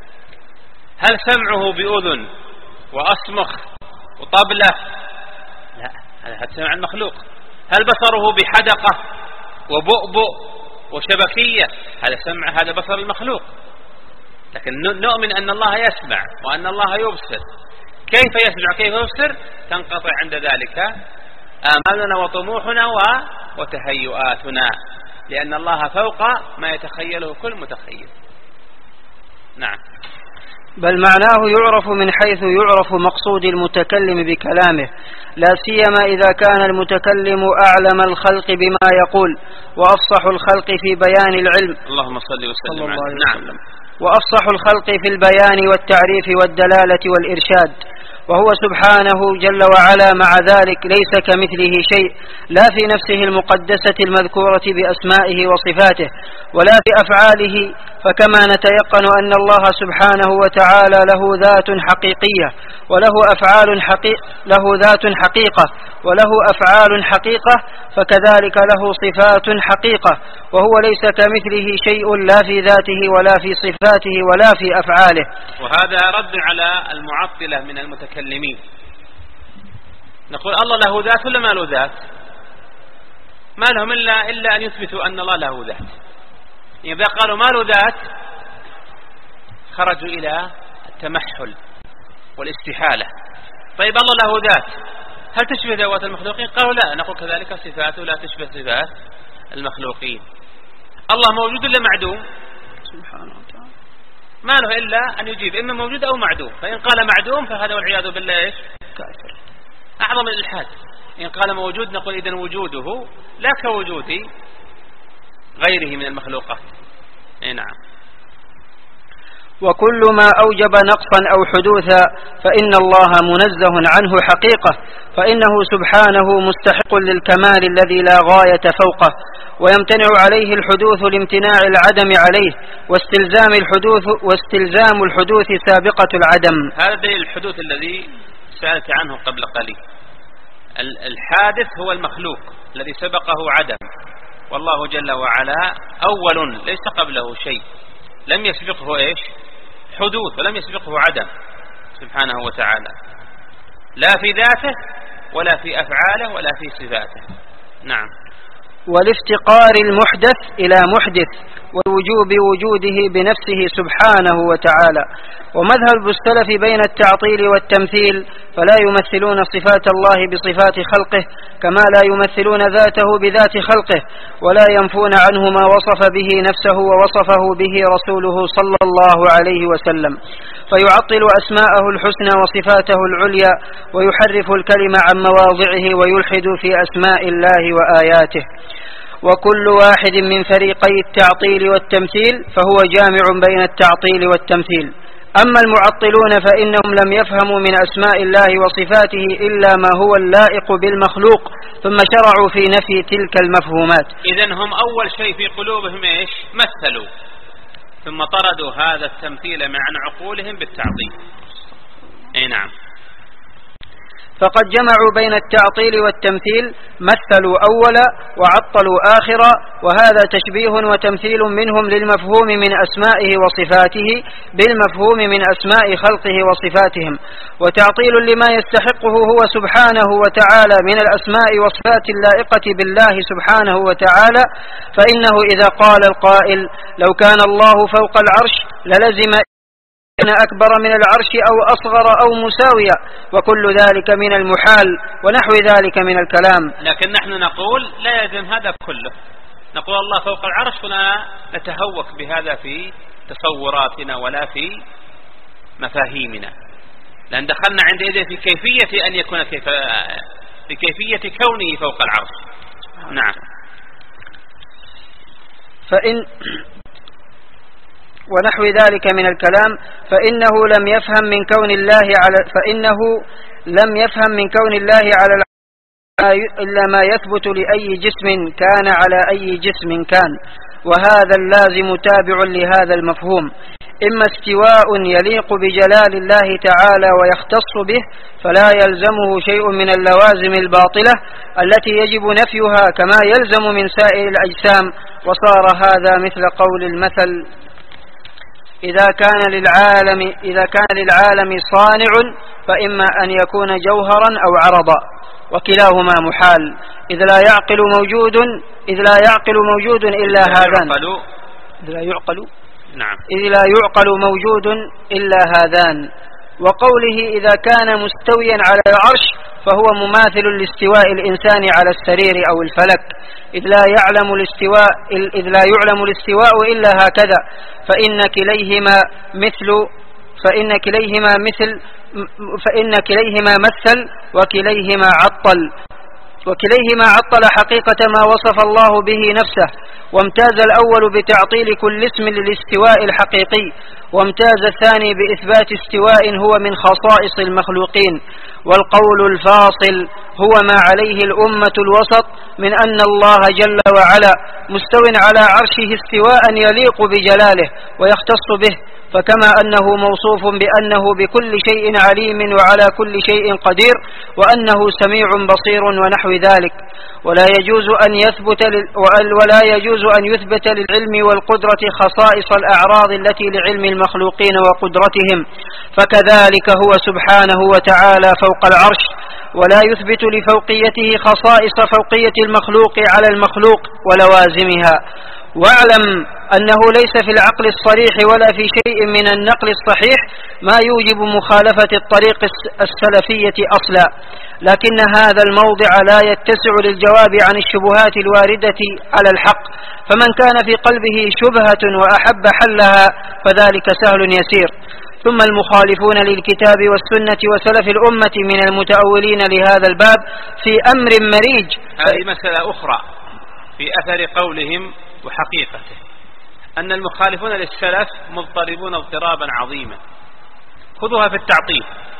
Speaker 1: هل سمعه بأذن وأصمخ وطبلة؟ لا، هذا سمع المخلوق. هل بصره بحدقة وبؤبؤ وشبكية؟ هذا سمع هذا بصر المخلوق. لكن نؤمن أن الله يسمع وأن الله يبصر. كيف يسمع كيف يبصر؟ تنقطع عند ذلك آمالنا وطموحنا وتهيؤاتنا، لأن الله فوق ما يتخيله كل متخيل. نعم.
Speaker 2: بل معناه يعرف من حيث يعرف مقصود المتكلم بكلامه، لا سيما إذا كان المتكلم أعلم الخلق بما يقول وأفصح الخلق في بيان العلم.
Speaker 1: اللهم صل وسلم عليه.
Speaker 2: نعم. وأفصح الخلق في البيان والتعريف والدلالة والإرشاد، وهو سبحانه جل وعلا مع ذلك ليس كمثله شيء، لا في نفسه المقدسة المذكورة بأسمائه وصفاته ولا في أفعاله. فكما نتيقن أن الله سبحانه وتعالى له ذات حقيقية وله أفعال حقيقة له ذات حقيقة وله أفعال حقيقة، فكذلك له صفات حقيقة، وهو ليس كمثله شيء لا في ذاته ولا في صفاته ولا في أفعاله.
Speaker 1: وهذا رد على المعطلة من المتكلمين. نقول الله له ذات ولا ما له ذات؟ ما لهم إلا, إلا أن يثبتوا أن الله له ذات. إذا قالوا ما له ذات خرجوا إلى التمحل والاستحالة. طيب الله له ذات، هل تشبه ذوات المخلوقين؟ قالوا لا. نقول كذلك صفاته لا تشبه صفات المخلوقين. الله موجود ولا معدوم؟
Speaker 2: سبحانه وتعالى
Speaker 1: ما له إلا أن يجيب إما موجود أو معدوم. فإن قال معدوم فهذا والعياذ بالله إيش؟
Speaker 2: كافر،
Speaker 1: أعظم الإلحاد. إن قال موجود نقول إذن وجوده لا كوجود غيره من المخلوقات. نعم.
Speaker 2: وكل ما أوجب نقصا أو حدوثا فإن الله منزه عنه حقيقة، فإنه سبحانه مستحق للكمال الذي لا غاية فوقه، ويمتنع عليه الحدوث لامتناع العدم عليه، واستلزام الحدوث واستلزام الحدوث سابقة العدم.
Speaker 1: هذا دليل الحدوث الذي سألت عنه قبل قليل. الحادث هو المخلوق الذي سبقه عدم، والله جل وعلا أول ليس قبله شيء، لم يسبقه إيش؟ حدوث، ولم يسبقه عدم سبحانه وتعالى، لا في ذاته ولا في أفعاله ولا في صفاته. نعم.
Speaker 2: والافتقار المحدث إلى محدث ووجوب وجوده بنفسه سبحانه وتعالى. ومذهب السلف بين التعطيل والتمثيل، فلا يمثلون صفات الله بصفات خلقه كما لا يمثلون ذاته بذات خلقه، ولا ينفون عنه ما وصف به نفسه ووصفه به رسوله صلى الله عليه وسلم، فيعطل أسماءه الحسنى وصفاته العليا، ويحرف الكلمة عن مواضعه، ويلحد في أسماء الله وآياته. وكل واحد من فريقي التعطيل والتمثيل فهو جامع بين التعطيل والتمثيل. أما المعطلون فإنهم لم يفهموا من أسماء الله وصفاته إلا ما هو اللائق بالمخلوق، ثم شرعوا في نفي تلك المفهومات.
Speaker 1: إذن هم أول شيء في قلوبهم إيش؟ مثلوا، ثم طردوا هذا التمثيل عن عقولهم بالتعطيل. أي نعم.
Speaker 2: فقد جمعوا بين التعطيل والتمثيل، مثلوا أولا وعطلوا آخرا، وهذا تشبيه وتمثيل منهم للمفهوم من أسمائه وصفاته بالمفهوم من أسماء خلقه وصفاتهم، وتعطيل لما يستحقه هو سبحانه وتعالى من الأسماء والصفات اللائقة بالله سبحانه وتعالى. فإنه إذا قال القائل لو كان الله فوق العرش للزم أن أكبر من العرش أو أصغر أو مساوية، وكل ذلك من المحال ونحو ذلك من الكلام.
Speaker 1: لكن نحن نقول لا يلزم هذا كله، نقول الله فوق العرش ولا نتهوك بهذا في تصوراتنا ولا في مفاهيمنا، لأن دخلنا عندئذ في كيفية أن يكون كيف بكيفية كونه فوق العرش. نعم.
Speaker 2: فإن ونحو ذلك من الكلام، فإنه لم يفهم من كون الله على فإنه لم يفهم من كون الله على إلا ما يثبت لأي جسم كان على أي جسم كان، وهذا اللازم تابع لهذا المفهوم، إما استواء يليق بجلال الله تعالى ويختص به، فلا يلزمه شيء من اللوازم الباطلة التي يجب نفيها كما يلزم من سائر الأجسام، وصار هذا مثل قول المثل إذا كان للعالم إذا كان للعالم صانع فإما أن يكون جوهرا أو عرضا، وكلاهما محال، إذ لا يعقل موجود إذ لا يعقل موجود إلا هذان إذ لا يعقل
Speaker 1: نعم
Speaker 2: إذ لا يعقل موجود إلا هذان. وقوله إذا كان مستويا على العرش فهو مماثل لاستواء الإنسان على السرير أو الفلك، إذ لا يعلم الاستواء إذ لا يعلم الاستواء إلا هكذا، فإن كليهما مثل فإن كليهما مثل فإن كليهما مثل وكليهما عطل وكليهما عطل حقيقة ما وصف الله به نفسه، وامتاز الأول بتعطيل كل اسم للاستواء الحقيقي، وامتاز الثاني بإثبات استواء هو من خصائص المخلوقين. والقول الفاصل هو ما عليه الأمة الوسط من أن الله جل وعلا مستو على عرشه استواء يليق بجلاله ويختص به، فكما أنه موصوف بأنه بكل شيء عليم وعلى كل شيء قدير وأنه سميع بصير ونحو ذلك، ولا يجوز أن يثبت ولا يجوز أن يثبت للعلم والقدرة خصائص الأعراض التي لعلم المخلوقين وقدرتهم، فكذلك هو سبحانه وتعالى فوق العرش، ولا يثبت لفوقيته خصائص فوقية المخلوق على المخلوق ولوازمها. واعلم أنه ليس في العقل الصريح ولا في شيء من النقل الصحيح ما يوجب مخالفة الطريق السلفية أصلا، لكن هذا الموضع لا يتسع للجواب عن الشبهات الواردة على الحق، فمن كان في قلبه شبهة وأحب حلها فذلك سهل يسير. ثم المخالفون للكتاب والسنة وسلف الأمة من المتأولين لهذا الباب في أمر مريج.
Speaker 1: هذه مسألة أخرى في أثر قولهم وحقيقته، أن المخالفون للسلف مضطربون اضطرابا عظيما. خذوها في التعطيل،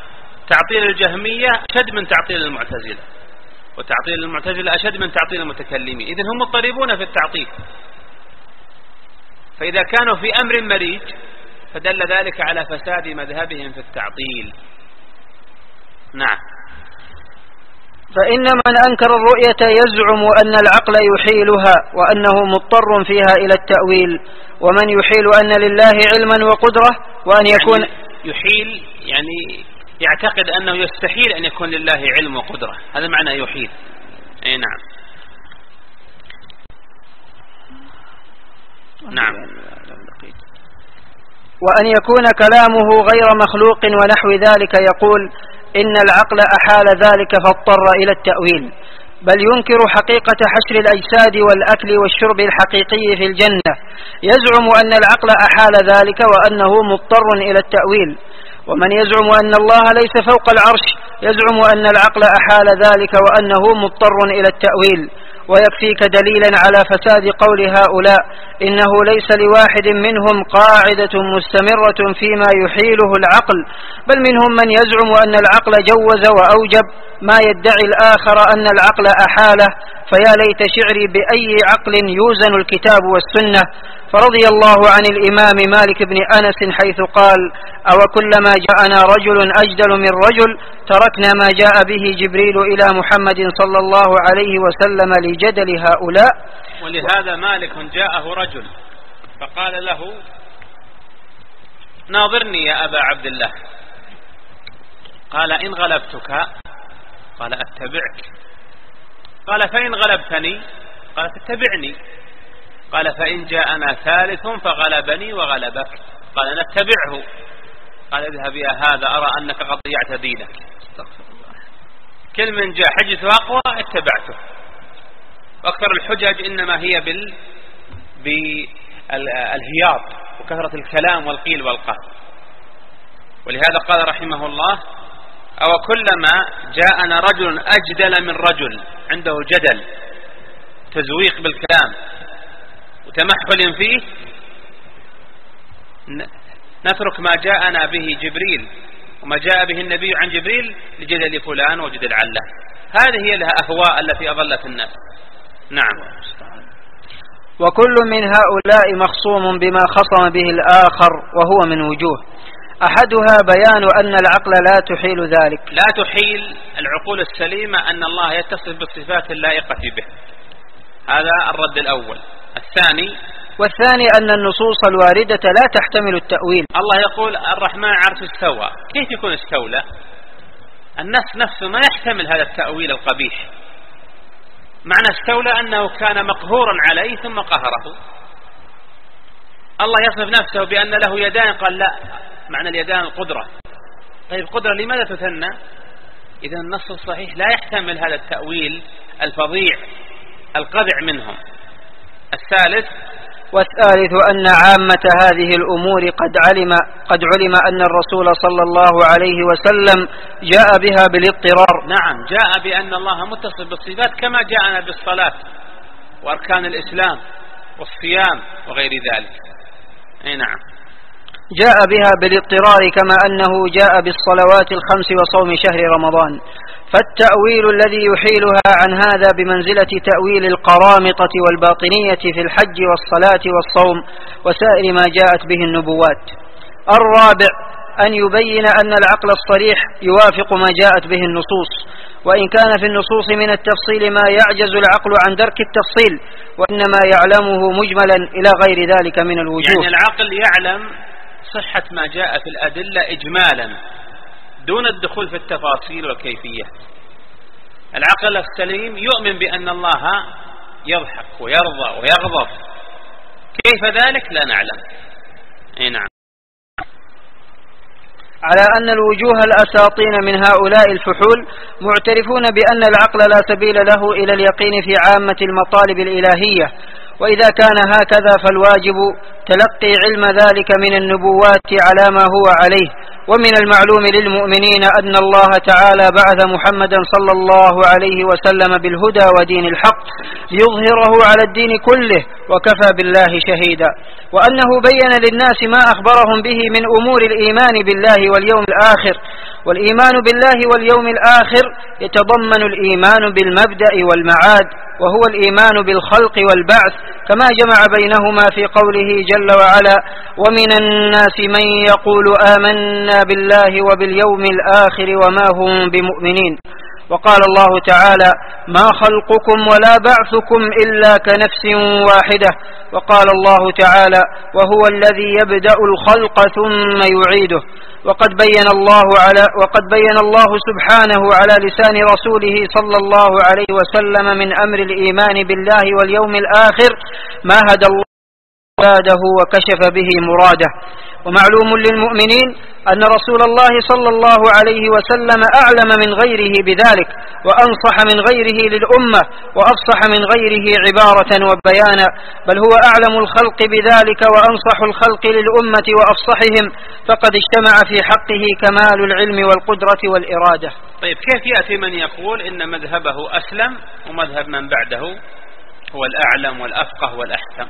Speaker 1: تعطيل الجهمية أشد من تعطيل المعتزلة، وتعطيل المعتزلة أشد من تعطيل المتكلمين، إذن هم مضطربون في التعطيل. فإذا كانوا في أمر مريج فدل ذلك على فساد مذهبهم في التعطيل. نعم.
Speaker 2: فإن من أنكر الرؤية يزعم أن العقل يحيلها وأنه مضطر فيها إلى التأويل، ومن يحيل أن لله علما وقدرة وأن يكون
Speaker 1: يعني يحيل يعني يعتقد أنه يستحيل أن يكون لله علم وقدرة، هذا معنى يحيل. أي نعم. نعم.
Speaker 2: وأن يكون كلامه غير مخلوق ونحو ذلك يقول إن العقل أحال ذلك فاضطر إلى التأويل، بل ينكر حقيقة حشر الأجساد والأكل والشرب الحقيقي في الجنة، يزعم أن العقل أحال ذلك وأنه مضطر إلى التأويل. ومن يزعم أن الله ليس فوق العرش يزعم أن العقل أحال ذلك وأنه مضطر إلى التأويل. ويكفيك دليلا على فساد قول هؤلاء إنه ليس لواحد منهم قاعدة مستمرة فيما يحيله العقل، بل منهم من يزعم أن العقل جوز وأوجب ما يدعي الآخر أن العقل أحاله. فيا ليت شعري بأي عقل يوزن الكتاب والسنة. فرضي الله عن الإمام مالك بن أنس حيث قال: أو كلما جاءنا رجل أجدل من رجل تركنا ما جاء به جبريل إلى محمد صلى الله عليه وسلم لجدل هؤلاء.
Speaker 1: ولهذا مالك جاءه رجل فقال له: ناظرني يا أبا عبد الله. قال: إن غلبتك. قال: أتبعك. قال: فإن غلبتني. قال: تتبعني. قال: فإن جاءنا ثالث فغلبني وغلبك. قال: نتبعه. قال: اذهب يا هذا أرى أنك قد ضيعت دينك. كل من جاء حجته أقوى اتبعته. وأكثر الحجج إنما هي بال بالهياط وكثرة الكلام والقيل والقال. ولهذا قال رحمه الله: أو كلما جاءنا رجل أجدل من رجل، عنده جدل تزويق بالكلام وتمحل فيه، نترك ما جاءنا به جبريل وما جاء به النبي عن جبريل لجدل فلان وجدل علة. هذه هي لها أهواء التي أضلت الناس. نعم.
Speaker 2: وكل من هؤلاء مخصوم بما خصم به الآخر، وهو من وجوه: أحدها بيان أن العقل لا تحيل ذلك،
Speaker 1: لا تحيل العقول السليمة أن الله يتصف بالصفات اللائقة به. هذا الرد الأول. الثاني
Speaker 2: والثاني أن النصوص الواردة لا تحتمل التأويل.
Speaker 1: الله يقول: الرحمن عرش استوى. كيف يكون استولى؟ النفس نفسه ما يحتمل هذا التأويل القبيح. معنى استولى أنه كان مقهورا عليه ثم قهره. الله يصف نفسه بأن له يدان، قال لا، معنى اليدان القدرة. طيب قدرة لماذا تثنى؟ إذا النص الصحيح لا يحتمل هذا التأويل الفظيع القذع منهم. الثالث
Speaker 2: والثالث أن عامة هذه الأمور قد علم قد علم أن الرسول صلى الله عليه وسلم جاء بها بالاضطرار.
Speaker 1: نعم، جاء بأن الله متصف بالصفات كما جاءنا بالصلاة وأركان الإسلام والصيام وغير ذلك. أي نعم،
Speaker 2: جاء بها بالاضطرار كما أنه جاء بالصلوات الخمس وصوم شهر رمضان. فالتأويل الذي يحيلها عن هذا بمنزلة تأويل القرامطة والباطنية في الحج والصلاة والصوم وسائر ما جاءت به النبوات. الرابع أن يبين أن العقل الصريح يوافق ما جاءت به النصوص، وإن كان في النصوص من التفصيل ما يعجز العقل عن درك التفصيل، وإنما يعلمه مجملا إلى غير ذلك من الوجوه.
Speaker 1: يعني العقل يعلم صحة ما جاء في الأدلة إجمالا دون الدخول في التفاصيل والكيفية. العقل السليم يؤمن بأن الله يضحك ويرضى ويغضب، كيف ذلك لا نعلم. أي نعم.
Speaker 2: على أن الوجوه الأساطين من هؤلاء الفحول معترفون بأن العقل لا سبيل له إلى اليقين في عامة المطالب الإلهية، وإذا كان هكذا فالواجب تلقي علم ذلك من النبوات على ما هو عليه. ومن المعلوم للمؤمنين أن الله تعالى بعث محمدا صلى الله عليه وسلم بالهدى ودين الحق ليظهره على الدين كله، وكفى بالله شهيدا. وأنه بين للناس ما أخبرهم به من أمور الإيمان بالله واليوم الآخر. والإيمان بالله واليوم الآخر يتضمن الإيمان بالمبدأ والمعاد، وهو الإيمان بالخلق والبعث، كما جمع بينهما في قوله جل وعلا: ومن الناس من يقول آمنا بالله وباليوم الآخر وما هم بمؤمنين. وقال الله تعالى: ما خلقكم ولا بعثكم إلا كنفس واحدة. وقال الله تعالى: وهو الذي يبدأ الخلق ثم يعيده. وقد بين الله على وقد بين الله سبحانه على لسان رسوله صلى الله عليه وسلم من أمر الإيمان بالله واليوم الآخر ما هدى الله مراده وكشف به مراده. ومعلوم للمؤمنين أن رسول الله صلى الله عليه وسلم أعلم من غيره بذلك، وأنصح من غيره للأمة، وأفصح من غيره عبارة وبيانا، بل هو أعلم الخلق بذلك وأنصح الخلق للأمة وأفصحهم، فقد اجتمع في حقه كمال العلم والقدرة والإرادة.
Speaker 3: طيب، كيف يأتي من يقول إن مذهبه أسلم ومذهب من بعده هو الأعلم والأفقه والأحكم؟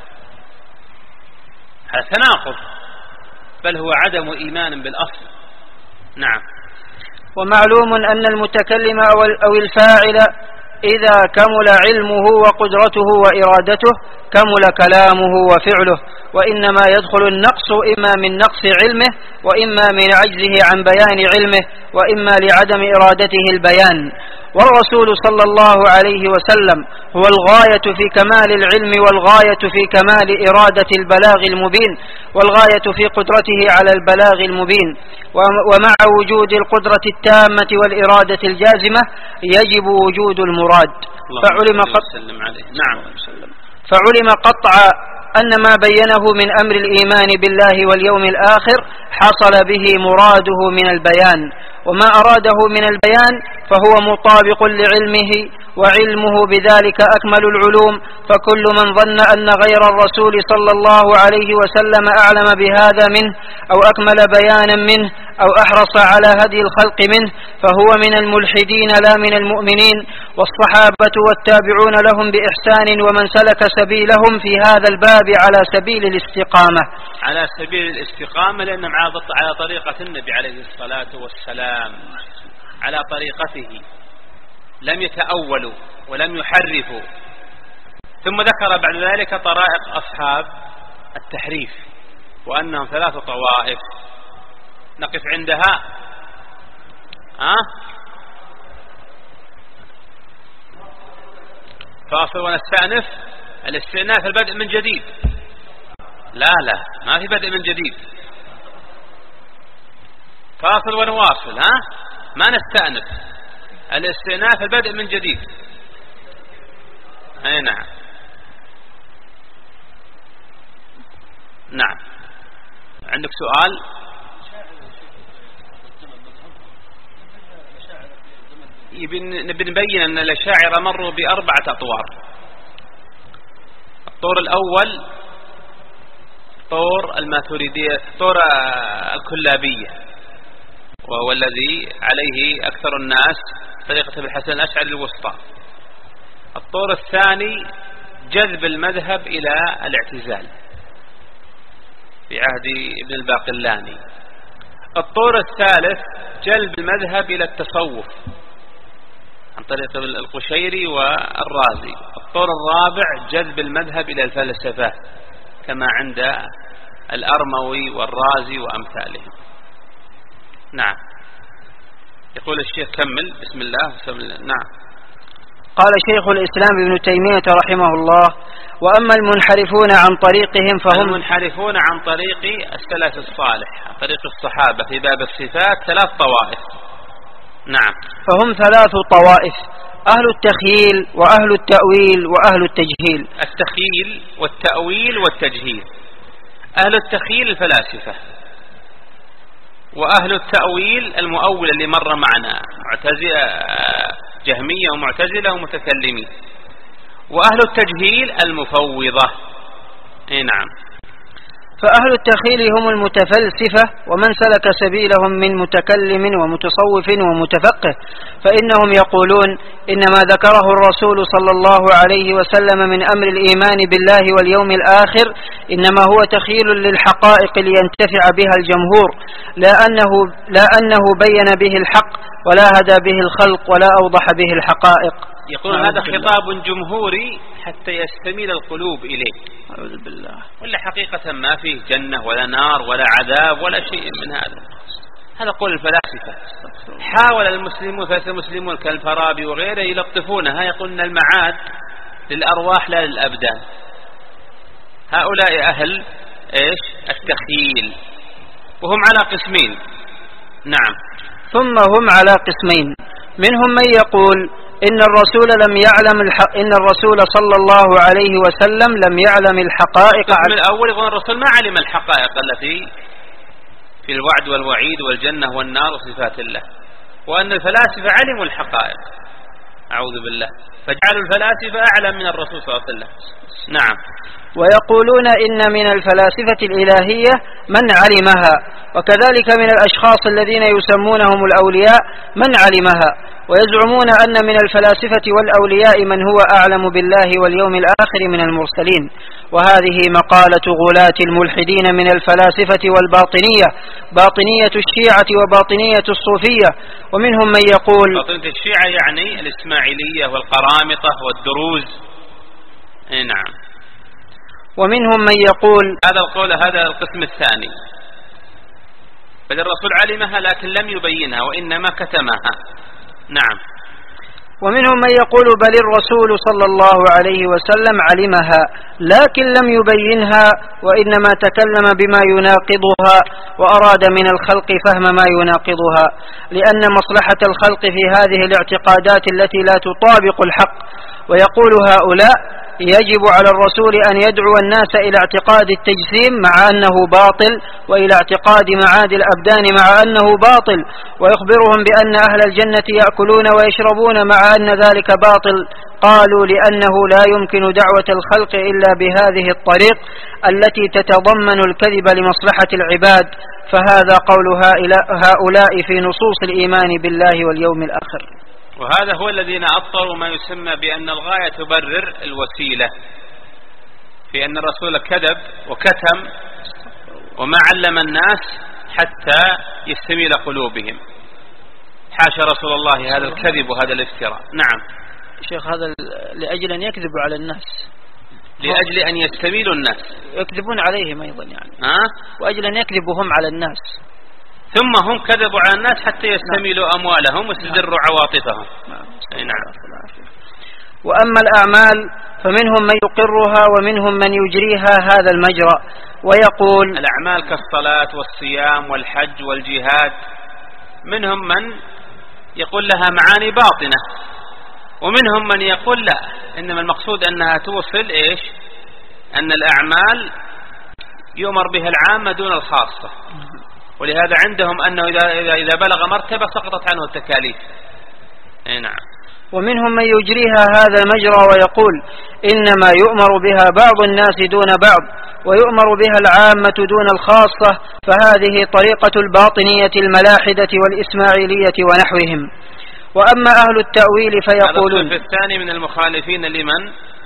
Speaker 3: هذا تناقض، بل هو عدم إيمان بالأصل. نعم.
Speaker 2: ومعلوم أن المتكلم أو الفاعل إذا كمل علمه وقدرته وإرادته كمل كلامه وفعله، وإنما يدخل النقص إما من نقص علمه، وإما من عجزه عن بيان علمه، وإما لعدم إرادته البيان. والرسول صلى الله عليه وسلم هو الغاية في كمال العلم، والغاية في كمال إرادة البلاغ المبين، والغاية في قدرته على البلاغ المبين. ومع وجود القدرة التامة والإرادة الجازمة يجب وجود المراد. فعلم قطع
Speaker 3: نعم.
Speaker 2: فعلم قطع أن ما بينه من أمر الإيمان بالله واليوم الآخر حصل به مراده من البيان، وما أراده من البيان فهو مطابق لعلمه، وعلمه بذلك أكمل العلوم. فكل من ظن أن غير الرسول صلى الله عليه وسلم أعلم بهذا منه، أو أكمل بيانا منه، أو أحرص على هدي الخلق منه، فهو من الملحدين لا من المؤمنين. والصحابة والتابعون لهم بإحسان ومن سلك سبيلهم في هذا الباب على سبيل الاستقامة.
Speaker 3: على سبيل الاستقامة، لأنهم على طريقة النبي عليه الصلاة والسلام، على طريقته، لم يتأولوا ولم يحرفوا. ثم ذكر بعد ذلك طرائق أصحاب التحريف، وأنهم ثلاث طوائف. نقف عندها. ها؟ فاصل ونستأنف. الاستئناف البدء من جديد. لا لا ما في بدء من جديد. فاصل ونواصل. ها؟ ما نستأنف. الاستئناف البدء من جديد. اي نعم. نعم. عندك سؤال؟ نبي نبين أن الأشاعرة مروا بأربعة أطوار. الطور الأول طور الماتريدية، طور الكلابية، وهو الذي عليه أكثر الناس، طريقة ابن الحسن الأشعري الوسطى. الطور الثاني جذب المذهب إلى الاعتزال في عهد ابن الباقلاني. الطور الثالث جلب المذهب إلى التصوف عن طريق القشيري والرازي. الطور الرابع جذب المذهب إلى الفلسفة كما عند الأرموي والرازي وأمثالهم. نعم. يقول الشيخ كمل. بسم الله. بسم الله. نعم.
Speaker 2: قال شيخ الإسلام ابن تيمية رحمه الله: وأما المنحرفون عن طريقهم فهم
Speaker 3: المنحرفون عن طريق السلف الصالح، عن طريق الصحابة في باب الصفات ثلاث طوائف. نعم.
Speaker 2: فهم ثلاث طوائف: أهل التخييل وأهل التأويل وأهل التجهيل.
Speaker 3: التخييل والتأويل والتجهيل. أهل التخييل الفلاسفة، وأهل التأويل المؤول اللي مر معنا، معتزلة، جهمية ومعتزلة ومتكلمين. وأهل التجهيل المفوضة. اي نعم.
Speaker 2: فأهل التخيل هم المتفلسفة، ومن سلك سبيلهم من متكلم ومتصوف ومتفقه، فإنهم يقولون إن ما ذكره الرسول صلى الله عليه وسلم من أمر الإيمان بالله واليوم الآخر إنما هو تخيل للحقائق لينتفع بها الجمهور، لا أنه, لا أنه بين به الحق ولا هدى به الخلق ولا أوضح به الحقائق.
Speaker 3: يقول هذا خطاب جمهوري حتى يستميل القلوب إليه.
Speaker 2: أعوذ بالله.
Speaker 3: ولا حقيقة ما فيه جنة ولا نار ولا عذاب ولا شيء من هذا. هذا قول الفلاسفة. حاول المسلمون فالمسلمون كالفارابي وغيره يلطفونها، يقولون المعاد للأرواح لا للأبدان. هؤلاء أهل إيش؟ التخييل، وهم على قسمين. نعم.
Speaker 2: ثم هم على قسمين: منهم من يقول إن الرسول لم يعلم الحق إن الرسول صلى الله عليه وسلم لم يعلم الحقائق.
Speaker 3: القسم الأول يقول الرسول ما علم الحقائق التي في الوعد والوعيد والجنة والنار وصفات الله، وأن الفلاسفة علموا الحقائق، أعوذ بالله، فجعلوا الفلاسفة أعلم من الرسول صلى الله عليه وسلم. نعم.
Speaker 2: ويقولون إن من الفلاسفة الإلهية من علمها، وكذلك من الأشخاص الذين يسمونهم الأولياء من علمها، ويزعمون أن من الفلاسفة والأولياء من هو أعلم بالله واليوم الآخر من المرسلين. وهذه مقالة غلاة الملحدين من الفلاسفة والباطنية، باطنية الشيعة وباطنية الصوفية. ومنهم من يقول
Speaker 3: باطنية الشيعة يعني الإسماعيلية والقرامطة والدروز. نعم.
Speaker 2: ومنهم من يقول
Speaker 3: هذا القول، هذا القسم الثاني، بل الرسول علمها لكن لم يبينها وإنما كتمها. نعم.
Speaker 2: ومنهم من يقول بل الرسول صلى الله عليه وسلم علمها لكن لم يبينها، وإنما تكلم بما يناقضها وأراد من الخلق فهم ما يناقضها، لأن مصلحة الخلق في هذه الاعتقادات التي لا تطابق الحق. ويقول هؤلاء يجب على الرسول أن يدعو الناس إلى اعتقاد التجسيم مع أنه باطل، وإلى اعتقاد معاد الأبدان مع أنه باطل، ويخبرهم بأن أهل الجنة يأكلون ويشربون مع أن ذلك باطل. قالوا لأنه لا يمكن دعوة الخلق إلا بهذه الطريق التي تتضمن الكذب لمصلحة العباد. فهذا قول هؤلاء في نصوص الإيمان بالله واليوم الآخر.
Speaker 3: وهذا هو الذين أبطلوا ما يسمى بأن الغاية تبرر الوسيلة، في أن الرسول كذب وكتم وما علم الناس حتى يستميل قلوبهم. حاشا رسول الله هذا الكذب وهذا الافتراء. نعم.
Speaker 2: شيخ هذا لأجل أن يكذبوا على الناس،
Speaker 3: لأجل أن يستميلوا الناس،
Speaker 2: يكذبون عليهم أيضا يعني،
Speaker 3: ها؟
Speaker 2: وأجل أن يكذبوا هم على الناس،
Speaker 3: ثم هم كذبوا على الناس حتى يستميلوا أموالهم ويستدروا عواطفهم. نعم.
Speaker 2: وأما الأعمال فمنهم من يقرها ومنهم من يجريها هذا المجرى، ويقول
Speaker 3: الأعمال كالصلاة والصيام والحج والجهاد منهم من يقول لها معاني باطنة، ومنهم من يقول لا، إنما المقصود أنها توصل إيش؟ أن الأعمال يؤمر بها العامة دون الخاصة، ولهذا عندهم أنه إذا, إذا بلغ مرتبة سقطت عنه التكاليف. أي نعم.
Speaker 2: ومنهم من يجريها هذا المجرى ويقول إنما يؤمر بها بعض الناس دون بعض، ويؤمر بها العامة دون الخاصة، فهذه طريقة الباطنية الملاحدة والإسماعيلية ونحوهم. وأما أهل التأويل فيقولون
Speaker 3: هذا الثاني من المخالفين لمن؟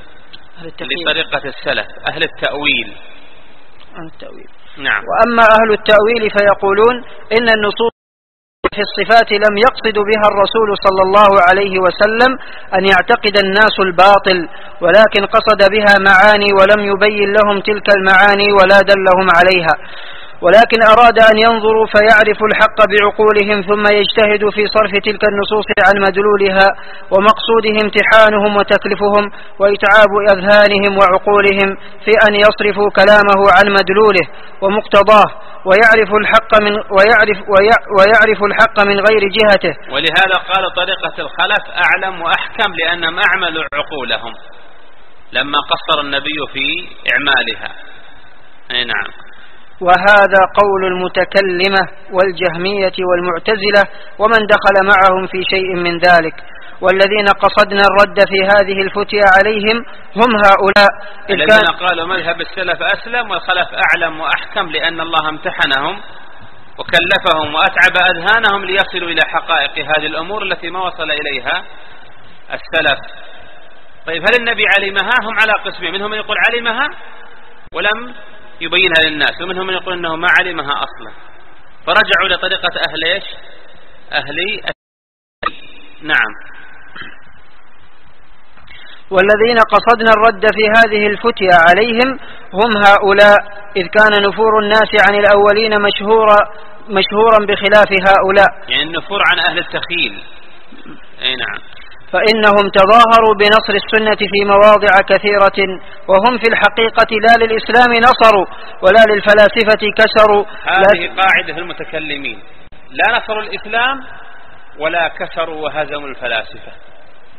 Speaker 3: لطريقة السلف، أهل التأويل.
Speaker 2: أهل التأويل.
Speaker 3: نعم.
Speaker 2: وأما أهل التأويل فيقولون إن النصوص في الصفات لم يقصد بها الرسول صلى الله عليه وسلم أن يعتقد الناس الباطل، ولكن قصد بها معاني ولم يبين لهم تلك المعاني ولا دلهم عليها، ولكن أراد أن ينظروا فيعرفوا الحق بعقولهم ثم يجتهدوا في صرف تلك النصوص عن مدلولها، ومقصوده امتحانهم وتكلفهم وإتعاب أذهانهم وعقولهم في أن يصرفوا كلامه عن مدلوله ومقتضاه، ويعرف الحق من ويعرف ويعرف الحق من غير جهته.
Speaker 3: ولهذا قال طريقة الخلف أعلم وأحكم، لأنهم أعملوا عقولهم لما قصر النبي في إعمالها. أي نعم.
Speaker 2: وهذا قول المتكلمة والجهمية والمعتزلة ومن دخل معهم في شيء من ذلك، والذين قصدنا الرد في هذه الفتية عليهم هم هؤلاء
Speaker 3: الذين قالوا مذهب السلف أسلم والخلف أعلم وأحكم، لأن الله امتحنهم وكلفهم وأتعب أذهانهم ليصلوا إلى حقائق هذه الأمور التي ما وصل إليها السلف. طيب هل النبي علمها؟ هم على قسمين، منهم من يقول علمها ولم يبينها للناس، ومنهم من يقول أنه ما علمها أصلا، فرجعوا لطريقة أهل إيش؟ أهلي. نعم.
Speaker 2: والذين قصدنا الرد في هذه الفتية عليهم هم هؤلاء، إذ كان نفور الناس عن الأولين مشهورا مشهورا بخلاف هؤلاء،
Speaker 3: يعني النفور عن أهل التخيل. أي نعم.
Speaker 2: فإنهم تظاهروا بنصر السنة في مواضع كثيرة، وهم في الحقيقة لا للإسلام نصروا ولا للفلاسفة كسروا.
Speaker 3: هذه قاعدة المتكلمين، لا نصروا الإسلام ولا كسروا وهزموا الفلاسفة.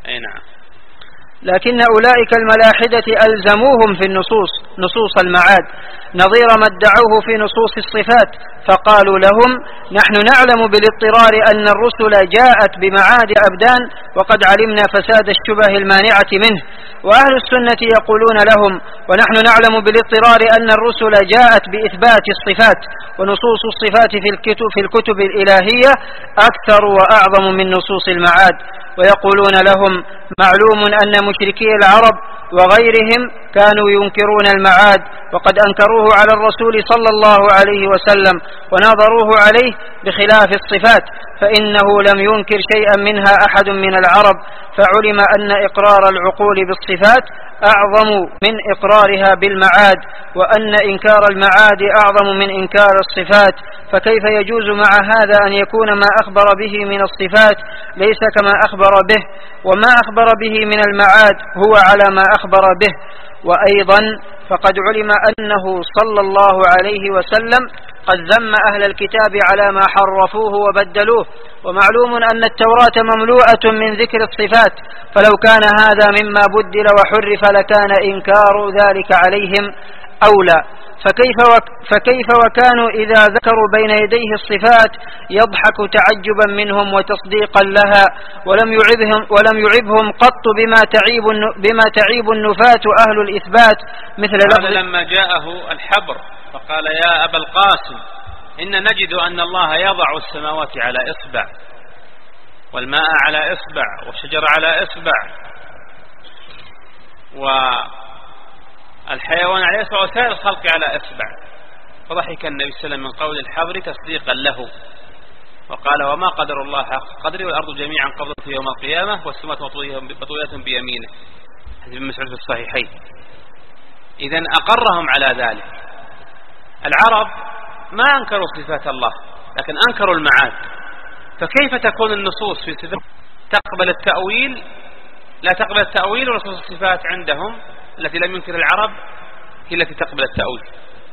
Speaker 3: أي نعم.
Speaker 2: لكن أولئك الملاحدة ألزموهم في النصوص نصوص المعاد نظير ما ادعوه في نصوص الصفات، فقالوا لهم: نحن نعلم بالاضطرار أن الرسل جاءت بمعاد أبدان وقد علمنا فساد الشبه المانعة منه. وأهل السنة يقولون لهم: ونحن نعلم بالاضطرار أن الرسل جاءت بإثبات الصفات، ونصوص الصفات في الكتب, في الكتب الإلهية أكثر وأعظم من نصوص المعاد. ويقولون لهم: معلوم أن مشركي العرب وغيرهم كانوا ينكرون المعاد، وقد أنكروه على الرسول صلى الله عليه وسلم وناظروه عليه بخلاف الصفات، فإنه لم ينكر شيئا منها أحد من العرب، فعلم أن إقرار العقول بالصفات أعظم من إقرارها بالمعاد، وأن إنكار المعاد أعظم من إنكار الصفات، فكيف يجوز مع هذا أن يكون ما أخبر به من الصفات ليس كما أخبر به، وما أخبر به من المعاد هو على ما أخبر به؟ وأيضا فقد علم أنه صلى الله عليه وسلم قد ذم أهل الكتاب على ما حرفوه وبدلوه، ومعلوم أن التوراة مملوءة من ذكر الصفات، فلو كان هذا مما بدل وحرف لكان إنكار ذلك عليهم أولى. فكيف, وك فكيف وكانوا إذا ذكروا بين يديه الصفات يضحك تعجبا منهم وتصديقا لها، ولم يعبهم, ولم يعبهم قط بما تعيب, بما تعيب النفاة أهل الإثبات مثل
Speaker 3: لفظ لما جاءه الحبر فقال: يا أبا القاسم إن نجد أن الله يضع السماوات على إصبع، والماء على إصبع، والشجر على إصبع، والحيوان على إصبع، وسائر الخلق على إصبع. فضحك النبي صلى الله عليه وسلم من قول الحبر تصديقا له، وقال: وما قدر الله حق قدره، والأرض جميعا قبضته يوم القيامة، والسماوات مطويات بيمينه. حديث ابن مسعود في الصحيحين. إذن أقرهم على ذلك. العرب ما أنكروا صفات الله، لكن أنكروا المعاد. فكيف تكون النصوص في صفات تقبل التأويل؟ لا تقبل التأويل، ونصوص الصفات عندهم التي لم ينكر العرب هي التي تقبل التأويل.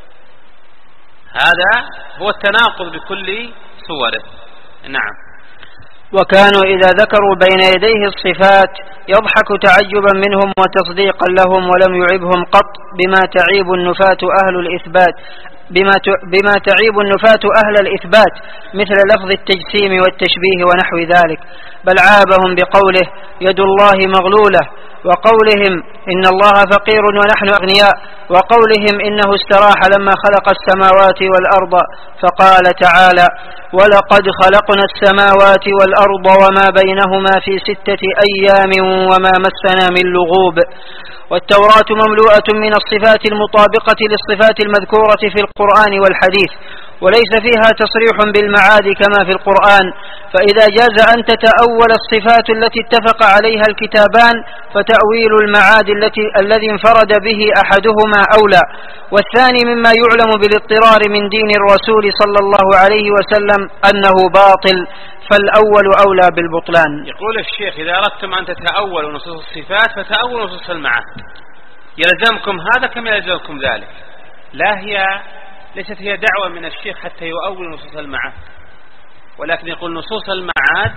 Speaker 3: هذا هو التناقض بكل صوره. نعم.
Speaker 2: وكانوا إذا ذكروا بين يديه الصفات يضحك تعجبا منهم وتصديقا لهم، ولم يعبهم قط بما تعيب النفاة أهل الإثبات بما بما تعيب النفاة أهل الإثبات مثل لفظ التجسيم والتشبيه ونحو ذلك، بل عابهم بقوله: يد الله مغلولة، وقولهم: إن الله فقير ونحن أغنياء، وقولهم: إنه استراح لما خلق السماوات والأرض، فقال تعالى: ولقد خلقنا السماوات والأرض وما بينهما في ستة أيام وما مسنا من لغوب. والتوراة مملوءة من الصفات المطابقة للصفات المذكورة في القرآن والحديث، وليس فيها تصريح بالمعاد كما في القرآن، فإذا جاز أن تتأول الصفات التي اتفق عليها الكتابان فتأويل المعاد التي الذي انفرد به أحدهما أولى، والثاني مما يعلم بالاضطرار من دين الرسول صلى الله عليه وسلم أنه باطل، فالأول أولى بالبطلان.
Speaker 3: يقول الشيخ: إذا أردتم أن تتأولوا نصوص الصفات فتأولوا نصوص المعاد، يلزمكم هذا كما يلزمكم ذلك. لا هي ليست هي دعوة من الشيخ حتى يؤول نصوص المعاد، ولكن يقول نصوص المعاد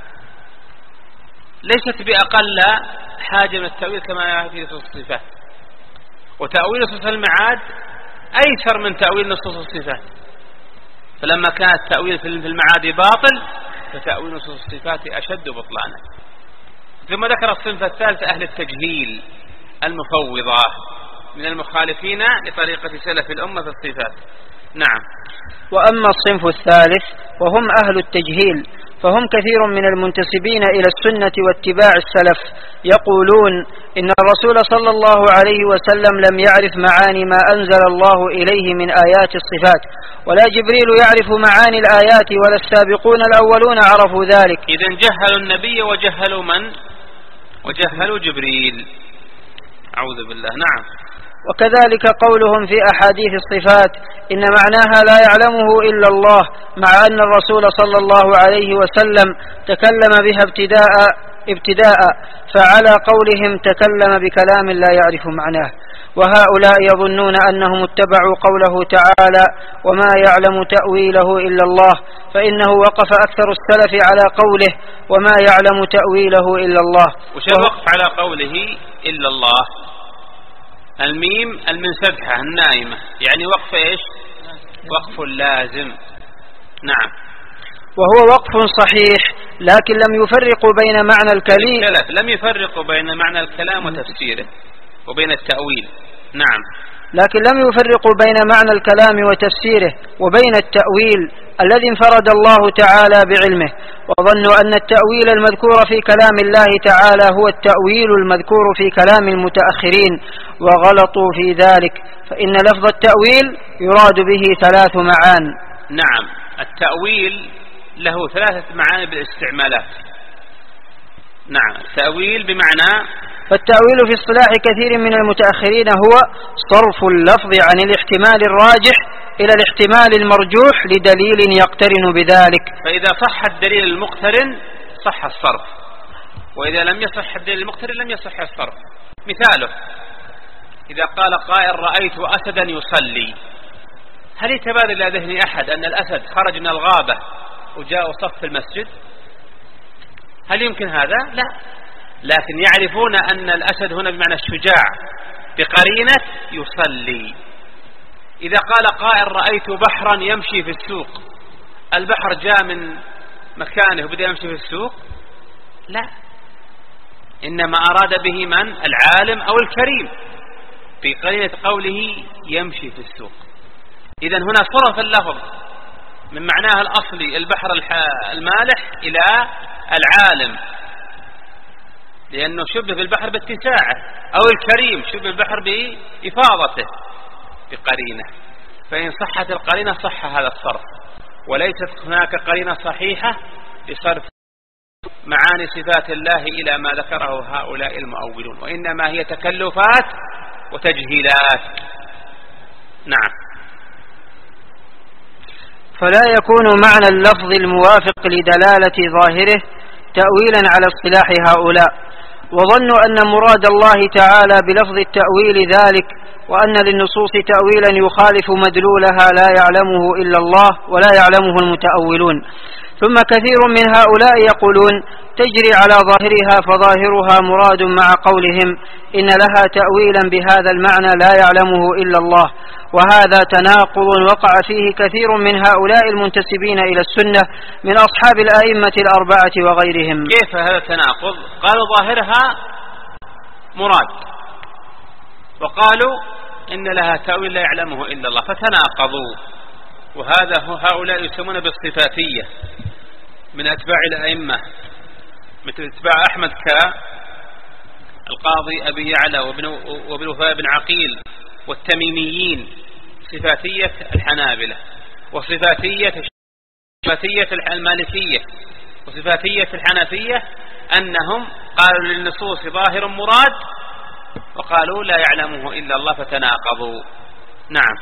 Speaker 3: ليست بأقل حاجة من التأويل كما في نصوص الصفات، وتأويل نصوص المعاد أيسر من تأويل نصوص الصفات. فلما كان التأويل في المعاد باطل فتأويل نصوص الصفات أشد بطلانا. ثم ذكر الصنف الثالث أهل التجهيل المفوضة من المخالفين لطريقة سلف الأمة في الصفات. نعم.
Speaker 2: وأما الصنف الثالث وهم أهل التجهيل فهم كثير من المنتسبين إلى السنة واتباع السلف يقولون إن الرسول صلى الله عليه وسلم لم يعرف معاني ما أنزل الله إليه من آيات الصفات، ولا جبريل يعرف معاني الآيات، ولا السابقون الأولون عرفوا ذلك.
Speaker 3: إذن جهلوا النبي وجهلوا من؟ وجهلوا جبريل. أعوذ بالله. نعم.
Speaker 2: وكذلك قولهم في أحاديث الصفات إن معناها لا يعلمه إلا الله، مع أن الرسول صلى الله عليه وسلم تكلم بها ابتداء ابتداء فعلى قولهم تكلم بكلام لا يعرف معناه. وهؤلاء يظنون أنهم اتبعوا قوله تعالى وما يعلم تأويله إلا الله، فإنه وقف أكثر السلف على قوله وما يعلم تأويله إلا الله.
Speaker 3: وش الوقف على قوله إلا الله؟ الميم المنسدحة النائمة، يعني وقف إيش؟ وقف لازم. نعم.
Speaker 2: وهو وقف صحيح، لكن لم يفرقوا بين معنى الكلام
Speaker 3: لم يفرقوا بين معنى الكلام وتفسيره وبين التأويل. نعم.
Speaker 2: لكن لم يفرقوا بين معنى الكلام وتفسيره وبين التأويل الذي انفرد الله تعالى بعلمه، وظنوا أن التأويل المذكور في كلام الله تعالى هو التأويل المذكور في كلام المتأخرين، وغلطوا في ذلك، فإن لفظ التأويل يراد به ثلاث معان.
Speaker 3: نعم، التأويل له ثلاثة معاني بالاستعمالات. نعم، التأويل بمعنى،
Speaker 2: فالتأويل في اصطلاح كثير من المتأخرين هو صرف اللفظ عن الاحتمال الراجح إلى الاحتمال المرجوح لدليل يقترن بذلك.
Speaker 3: فإذا صح الدليل المقترن صح الصرف، وإذا لم يصح الدليل المقترن لم يصح الصرف. مثاله إذا قال قائل رأيت أسدا يصلي، هل يتبادل إلى ذهن أحد أن الأسد خرج من الغابة وجاء وصف في المسجد؟ هل يمكن هذا؟ لا، لكن يعرفون أن الأسد هنا بمعنى الشجاع بقرينة يصلي. إذا قال قائل رأيت بحرا يمشي في السوق، البحر جاء من مكانه وبدأ يمشي في السوق؟ لا، إنما أراد به من؟ العالم أو الكريم بقرينة قوله يمشي في السوق. إذن هنا صرف اللفظ من معناه الأصلي البحر المالح إلى العالم، لأنه شبه بالبحر باتساعه، أو الكريم شبه البحر بإفاضته بقرينة. فإن صحت القرينة صح هذا الصرف، وليست هناك قرينة صحيحة لصرف معاني صفات الله إلى ما ذكره هؤلاء المؤولون، وإنما هي تكلفات وتجهيلات. نعم.
Speaker 2: فلا يكون معنى اللفظ الموافق لدلالة ظاهره تأويلا على اصطلاح هؤلاء، وظنوا أن مراد الله تعالى بلفظ التأويل ذلك، وأن للنصوص تأويلا يخالف مدلولها لا يعلمه إلا الله ولا يعلمه المتأولون. ثم كثير من هؤلاء يقولون تجري على ظاهرها، فظاهرها مراد مع قولهم إن لها تأويلا بهذا المعنى لا يعلمه إلا الله، وهذا تناقض وقع فيه كثير من هؤلاء المنتسبين إلى السنة من أصحاب الآئمة الأربعة وغيرهم.
Speaker 3: كيف هذا التناقض؟ قالوا ظاهرها مراد، وقالوا إن لها تأويل لا يعلمه إلا الله، فتناقضوا. وهذا هؤلاء يسمون بالصفاتية من أتباع الأئمة، مثل اتباع أحمد كالقاضي أبي يعلى وابن وفاء بن عقيل والتميميين، صفاتية الحنابلة، وصفاتية صفاتية المالكية، وصفاتية الحنفية، أنهم قالوا للنصوص ظاهر مراد، وقالوا لا يعلمه إلا الله، فتناقضوا. نعم.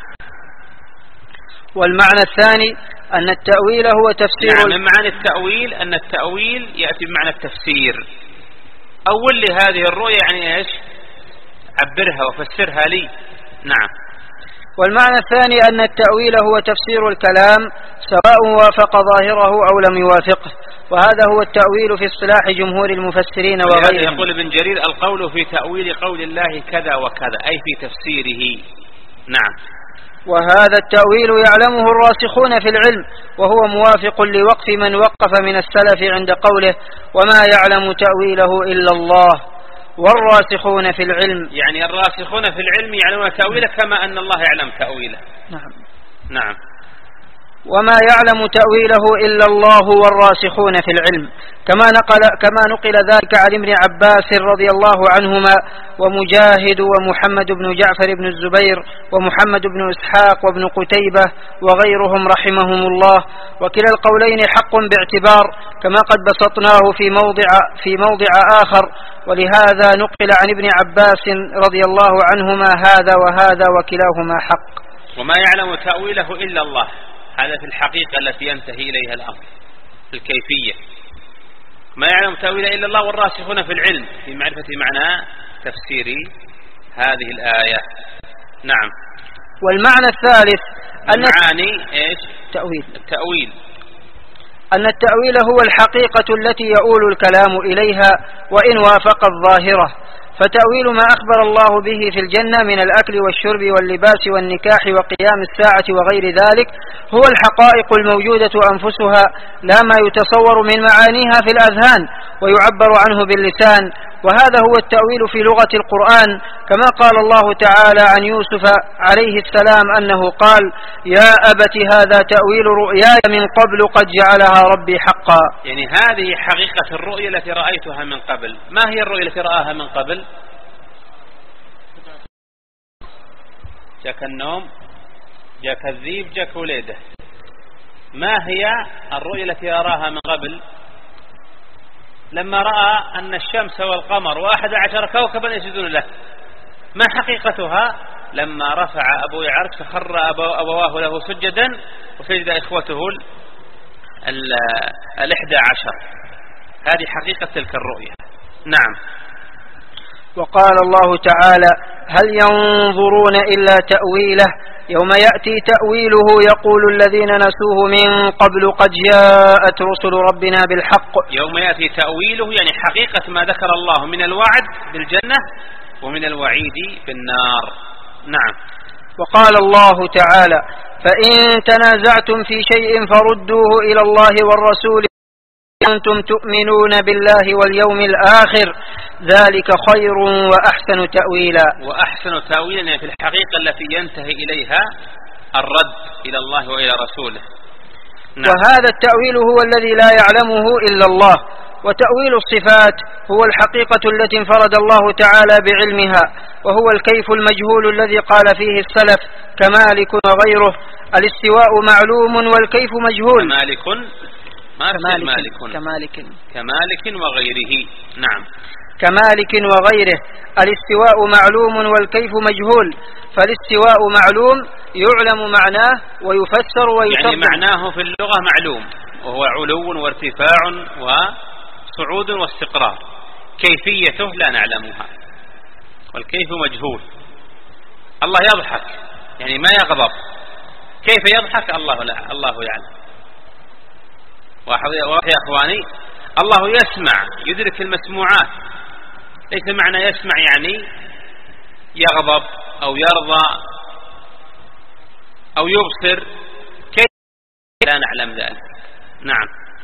Speaker 2: والمعنى الثاني أن التأويل هو تفسير.
Speaker 3: نعم، من معنى التأويل أن التأويل يأتي بمعنى التفسير. أول لي هذه الرؤية يعني إيش؟ عبرها وفسرها لي. نعم.
Speaker 2: والمعنى الثاني أن التأويل هو تفسير الكلام سواء وافق ظاهره أو لم يوافقه، وهذا هو التأويل في اصطلاح جمهور المفسرين وغيرهم.
Speaker 3: يقول ابن جرير القول في تأويل قول الله كذا وكذا، أي في تفسيره. نعم.
Speaker 2: وهذا التأويل يعلمه الراسخون في العلم، وهو موافق لوقف من وقف من السلف عند قوله وما يعلم تأويله إلا الله، والراسخون في العلم،
Speaker 3: يعني الراسخون في العلم يعلمون تأويله كما أن الله يعلم تأويله.
Speaker 2: نعم.
Speaker 3: نعم.
Speaker 2: وما يعلم تأويله إلا الله والراسخون في العلم، كما نقل, كما نقل ذلك عن ابن عباس رضي الله عنهما ومجاهد ومحمد بن جعفر بن الزبير ومحمد بن إسحاق وابن قتيبة وغيرهم رحمهم الله، وكلا القولين حق باعتبار، كما قد بسطناه في موضع, في موضع آخر، ولهذا نقل عن ابن عباس رضي الله عنهما هذا وهذا وكلاهما حق.
Speaker 3: وما يعلم تأويله إلا الله، هذا في الحقيقة التي ينتهي إليها الأمر، الكيفية. ما يعلم تأويله إلا الله والراسخون في العلم في معرفة معنى تفسير هذه الآية. نعم.
Speaker 2: والمعنى الثالث أن
Speaker 3: المعاني إيش؟
Speaker 2: تأويل
Speaker 3: التأويل
Speaker 2: أن التأويل هو الحقيقة التي يؤول الكلام إليها وإن وافق الظاهرة، فتأويل ما أخبر الله به في الجنة من الأكل والشرب واللباس والنكاح وقيام الساعة وغير ذلك هو الحقائق الموجودة أنفسها، لا ما يتصور من معانيها في الأذهان ويعبر عنه باللسان، وهذا هو التأويل في لغة القرآن، كما قال الله تعالى عن يوسف عليه السلام أنه قال: يا أبت هذا تأويل رؤياي من قبل قد جعلها ربي حقا.
Speaker 3: يعني هذه حقيقة الرؤيا التي رأيتها من قبل. ما هي الرؤيا التي رآها من قبل؟ جاك النوم، جاك الذيب، جاك وليده. ما هي الرؤيا التي أراها من قبل؟ لما رأى أن الشمس والقمر وأحد عشر كوكبا يسجدون له. ما حقيقتها؟ لما رفع أبو عرش فخر أبو أبواه له سجدا وسجد إخوته الإحدى عشر. هذه حقيقة تلك الرؤيا. نعم.
Speaker 2: وقال الله تعالى: هل ينظرون إلا تأويله يوم يأتي تأويله يقول الذين نسوه من قبل قد جاءت رسل ربنا بالحق.
Speaker 3: يوم يأتي تأويله يعني حقيقة ما ذكر الله من الوعد بالجنة ومن الوعيد بالنار. نعم.
Speaker 2: وقال الله تعالى: فإن تنازعتم في شيء فردوه إلى الله والرسول كنتم تؤمنون بالله واليوم الآخر ذلك خير وأحسن تأويلا.
Speaker 3: وأحسن تأويلا يعني في الحقيقة التي ينتهي إليها الرد إلى الله وإلى رسوله.
Speaker 2: نعم. وهذا التأويل هو الذي لا يعلمه إلا الله. وتأويل الصفات هو الحقيقة التي انفرد الله تعالى بعلمها، وهو الكيف المجهول الذي قال فيه السلف كمالك وغيره: الاستواء معلوم والكيف مجهول.
Speaker 3: كمالك ما
Speaker 2: كمالك,
Speaker 3: مالك.
Speaker 2: كمالك
Speaker 3: كمالك وغيره. نعم.
Speaker 2: كمالك وغيره. الاستواء معلوم والكيف مجهول، فالاستواء معلوم يعلم معناه ويفسر ويترجم.
Speaker 3: يعني معناه في اللغة معلوم وهو علو وارتفاع وصعود واستقرار. كيفيته لا نعلمها والكيف مجهول. الله يضحك يعني ما يغضب، كيف يضحك الله لا الله يعلم. واحد يا أخواني، الله يسمع يدرك المسموعات، ليس معنى يسمع يعني يغضب أو يرضى أو يبصر، كيف لا نعلم ذلك. نعم.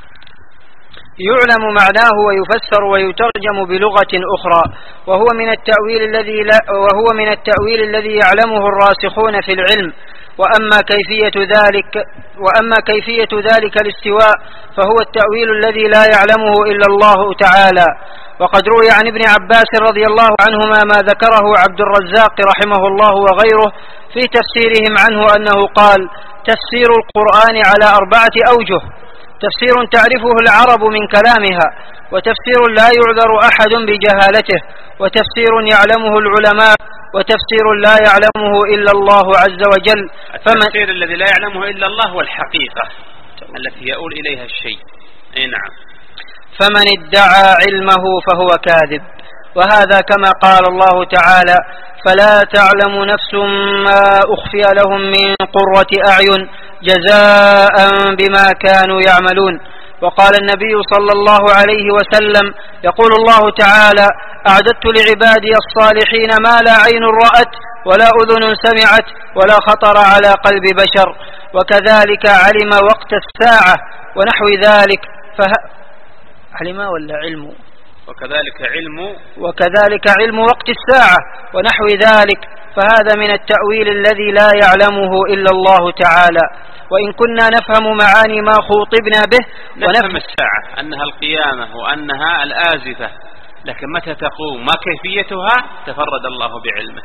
Speaker 2: يعلم معناه ويفسر ويترجم بلغة أخرى، وهو من التأويل الذي لا وهو من التأويل الذي يعلمه الراسخون في العلم. وأما كيفية ذلك وأما كيفية ذلك الاستواء فهو التأويل الذي لا يعلمه إلا الله تعالى. وقد روي عن ابن عباس رضي الله عنهما ما ذكره عبد الرزاق رحمه الله وغيره في تفسيرهم عنه أنه قال: تفسير القرآن على أربعة أوجه: تفسير تعرفه العرب من كلامها، وتفسير لا يعذر أحد بجهالته، وتفسير يعلمه العلماء، وتفسير لا يعلمه إلا الله عز وجل.
Speaker 3: التفسير الذي لا يعلمه إلا الله هو الحقيقة التي يؤول إليها الشيء. أي نعم.
Speaker 2: فمن ادعى علمه فهو كاذب، وهذا كما قال الله تعالى: فلا تعلم نفس ما أخفي لهم من قرة أعين جزاء بما كانوا يعملون. وقال النبي صلى الله عليه وسلم: يقول الله تعالى: أعددت لعبادي الصالحين ما لا عين رأت ولا أذن سمعت ولا خطر على قلب بشر. وكذلك علم وقت الساعة ونحو ذلك فه... علم ولا علم
Speaker 3: وكذلك علم
Speaker 2: وكذلك علم وقت الساعة ونحو ذلك، فهذا من التأويل الذي لا يعلمه إلا الله تعالى. وإن كنا نفهم معاني ما خوطبنا به
Speaker 3: نفهم الساعة أنها القيامة وأنها الآزفة، لكن متى تقوم ما كيفيتها تفرد الله بعلمه.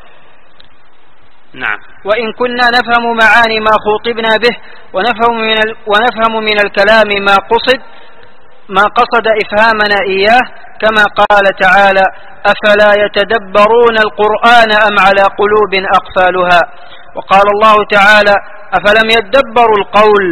Speaker 3: نعم.
Speaker 2: وإن كنا نفهم معاني ما خوطبنا به ونفهم من, ال... ونفهم من الكلام ما قصد ما قصد إفهامنا إياه، كما قال تعالى: أفلا يتدبرون القرآن أم على قلوب أقفالها. وقال الله تعالى: أفلم يدبروا القول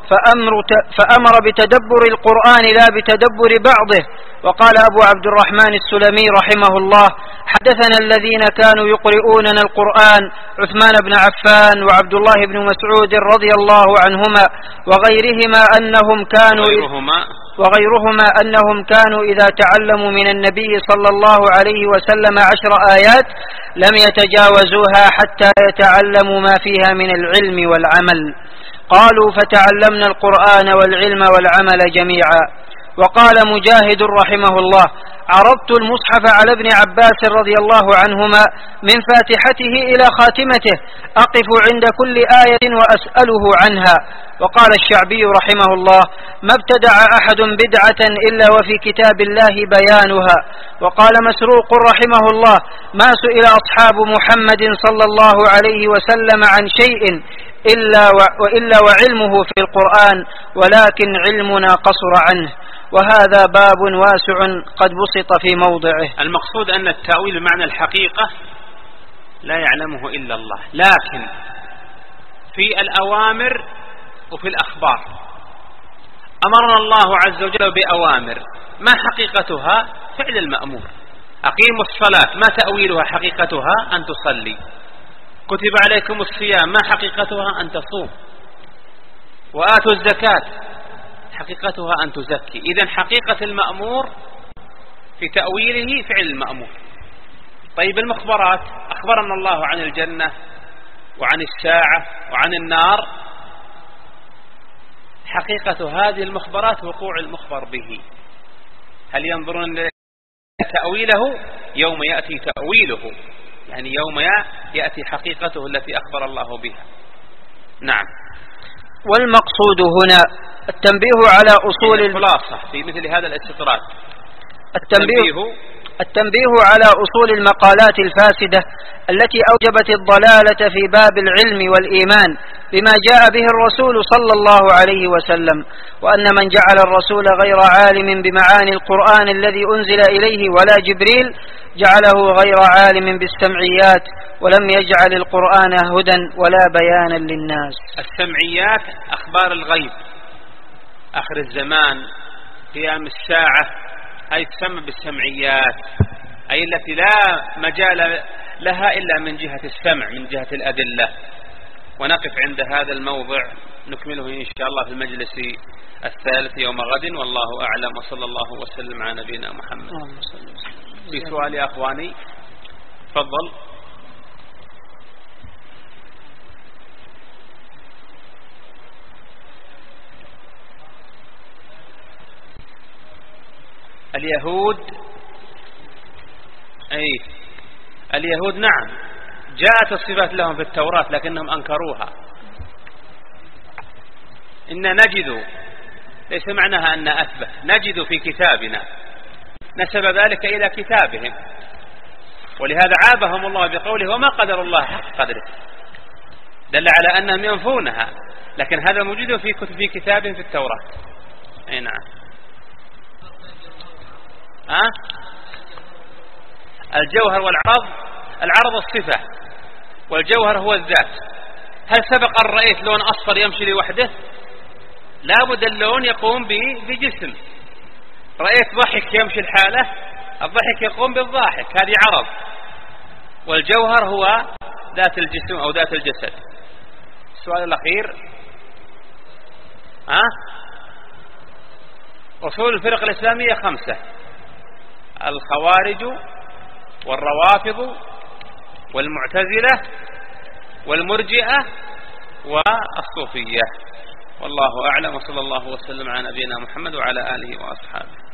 Speaker 2: فأمر, فأمر بتدبر القرآن لا بتدبر بعضه. وقال أبو عبد الرحمن السلمي رحمه الله: حدثنا الذين كانوا يقرؤوننا القرآن عثمان بن عفان وعبد الله بن مسعود رضي الله عنهما وغيرهما أنهم كانوا
Speaker 3: وغيرهما,
Speaker 2: وغيرهما أنهم كانوا إذا تعلموا من النبي صلى الله عليه وسلم عشر آيات لم يتجاوزوها حتى يتعلموا ما فيها من العلم والعمل. قالوا: فتعلمنا القرآن والعلم والعمل جميعا. وقال مجاهد رحمه الله: عرضت المصحف على ابن عباس رضي الله عنهما من فاتحته إلى خاتمته أقف عند كل آية وأسأله عنها. وقال الشعبي رحمه الله: ما ابتدع أحد بدعة إلا وفي كتاب الله بيانها. وقال مسروق رحمه الله: ما سئل أصحاب محمد صلى الله عليه وسلم عن شيء إلا وإلا وعلمه في القرآن ولكن علمنا قصر عنه. وهذا باب واسع قد بسط في موضعه.
Speaker 3: المقصود أن التأويل بمعنى الحقيقة لا يعلمه إلا الله، لكن في الأوامر وفي الأخبار أمرنا الله عز وجل بأوامر ما حقيقتها؟ فعل المأمور. أقيموا الصلاة، ما تأويلها؟ حقيقتها أن تصلي. كتب عليكم الصيام، ما حقيقتها؟ أن تصوم. وآتوا الزكاة، حقيقتها أن تزكي. إذن حقيقة المأمور في تأويله فعل المأمور. طيب المخبرات، أخبرنا الله عن الجنة وعن الساعة وعن النار، حقيقة هذه المخبرات وقوع المخبر به. هل ينظرون تأويله؟ يوم يأتي تأويله، يعني يوم يأتي حقيقته التي أخبر الله بها. نعم.
Speaker 2: والمقصود هنا التنبيه على أصول
Speaker 3: الخلاصة في مثل هذا الاستطراد.
Speaker 2: التنبيه, التنبيه على أصول المقالات الفاسدة التي أوجبت الضلالة في باب العلم والإيمان بما جاء به الرسول صلى الله عليه وسلم، وأن من جعل الرسول غير عالم بمعاني القرآن الذي أنزل إليه ولا جبريل جعله غير عالم بالسمعيات، ولم يجعل القرآن هدى ولا بيانا للناس.
Speaker 3: السمعيات أخبار الغيب، آخر الزمان، قيام الساعة، هذه تسمى بالسمعيات، أي التي لا مجال لها إلا من جهة السمع، من جهة الأدلة. ونقف عند هذا الموضع، نكمله إن شاء الله في المجلس الثالث يوم غد، والله أعلم، وصلى الله وسلم على نبينا محمد. في سؤال يا أخواني؟ تفضل. اليهود، أي اليهود نعم جاءت الصفات لهم في التوراة لكنهم أنكروها. إن نجد، ليس معناها أن أثبت، نجد في كتابنا، نسب ذلك إلى كتابهم، ولهذا عابهم الله بقوله وما قدر الله حق قدره، دل على أنهم ينفونها، لكن هذا موجود في كتب في كتابهم في التوراة. أي نعم. أه؟ الجوهر والعرض، العرض الصفة والجوهر هو الذات. هل سبق أن رأيت لون أصفر يمشي لوحده؟ لا بد اللون يقوم بجسم. رأيت ضحك يمشي الحالة، الضحك يقوم بالضاحك، هذه عرض. والجوهر هو ذات الجسم أو ذات الجسد. السؤال الأخير، ها؟ أصول الفرق الإسلامية خمسة: الخوارج والروافض والمعتزلة والمرجئة والصوفية. والله أعلم، وصلى الله وسلم على نبينا محمد وعلى آله وأصحابه.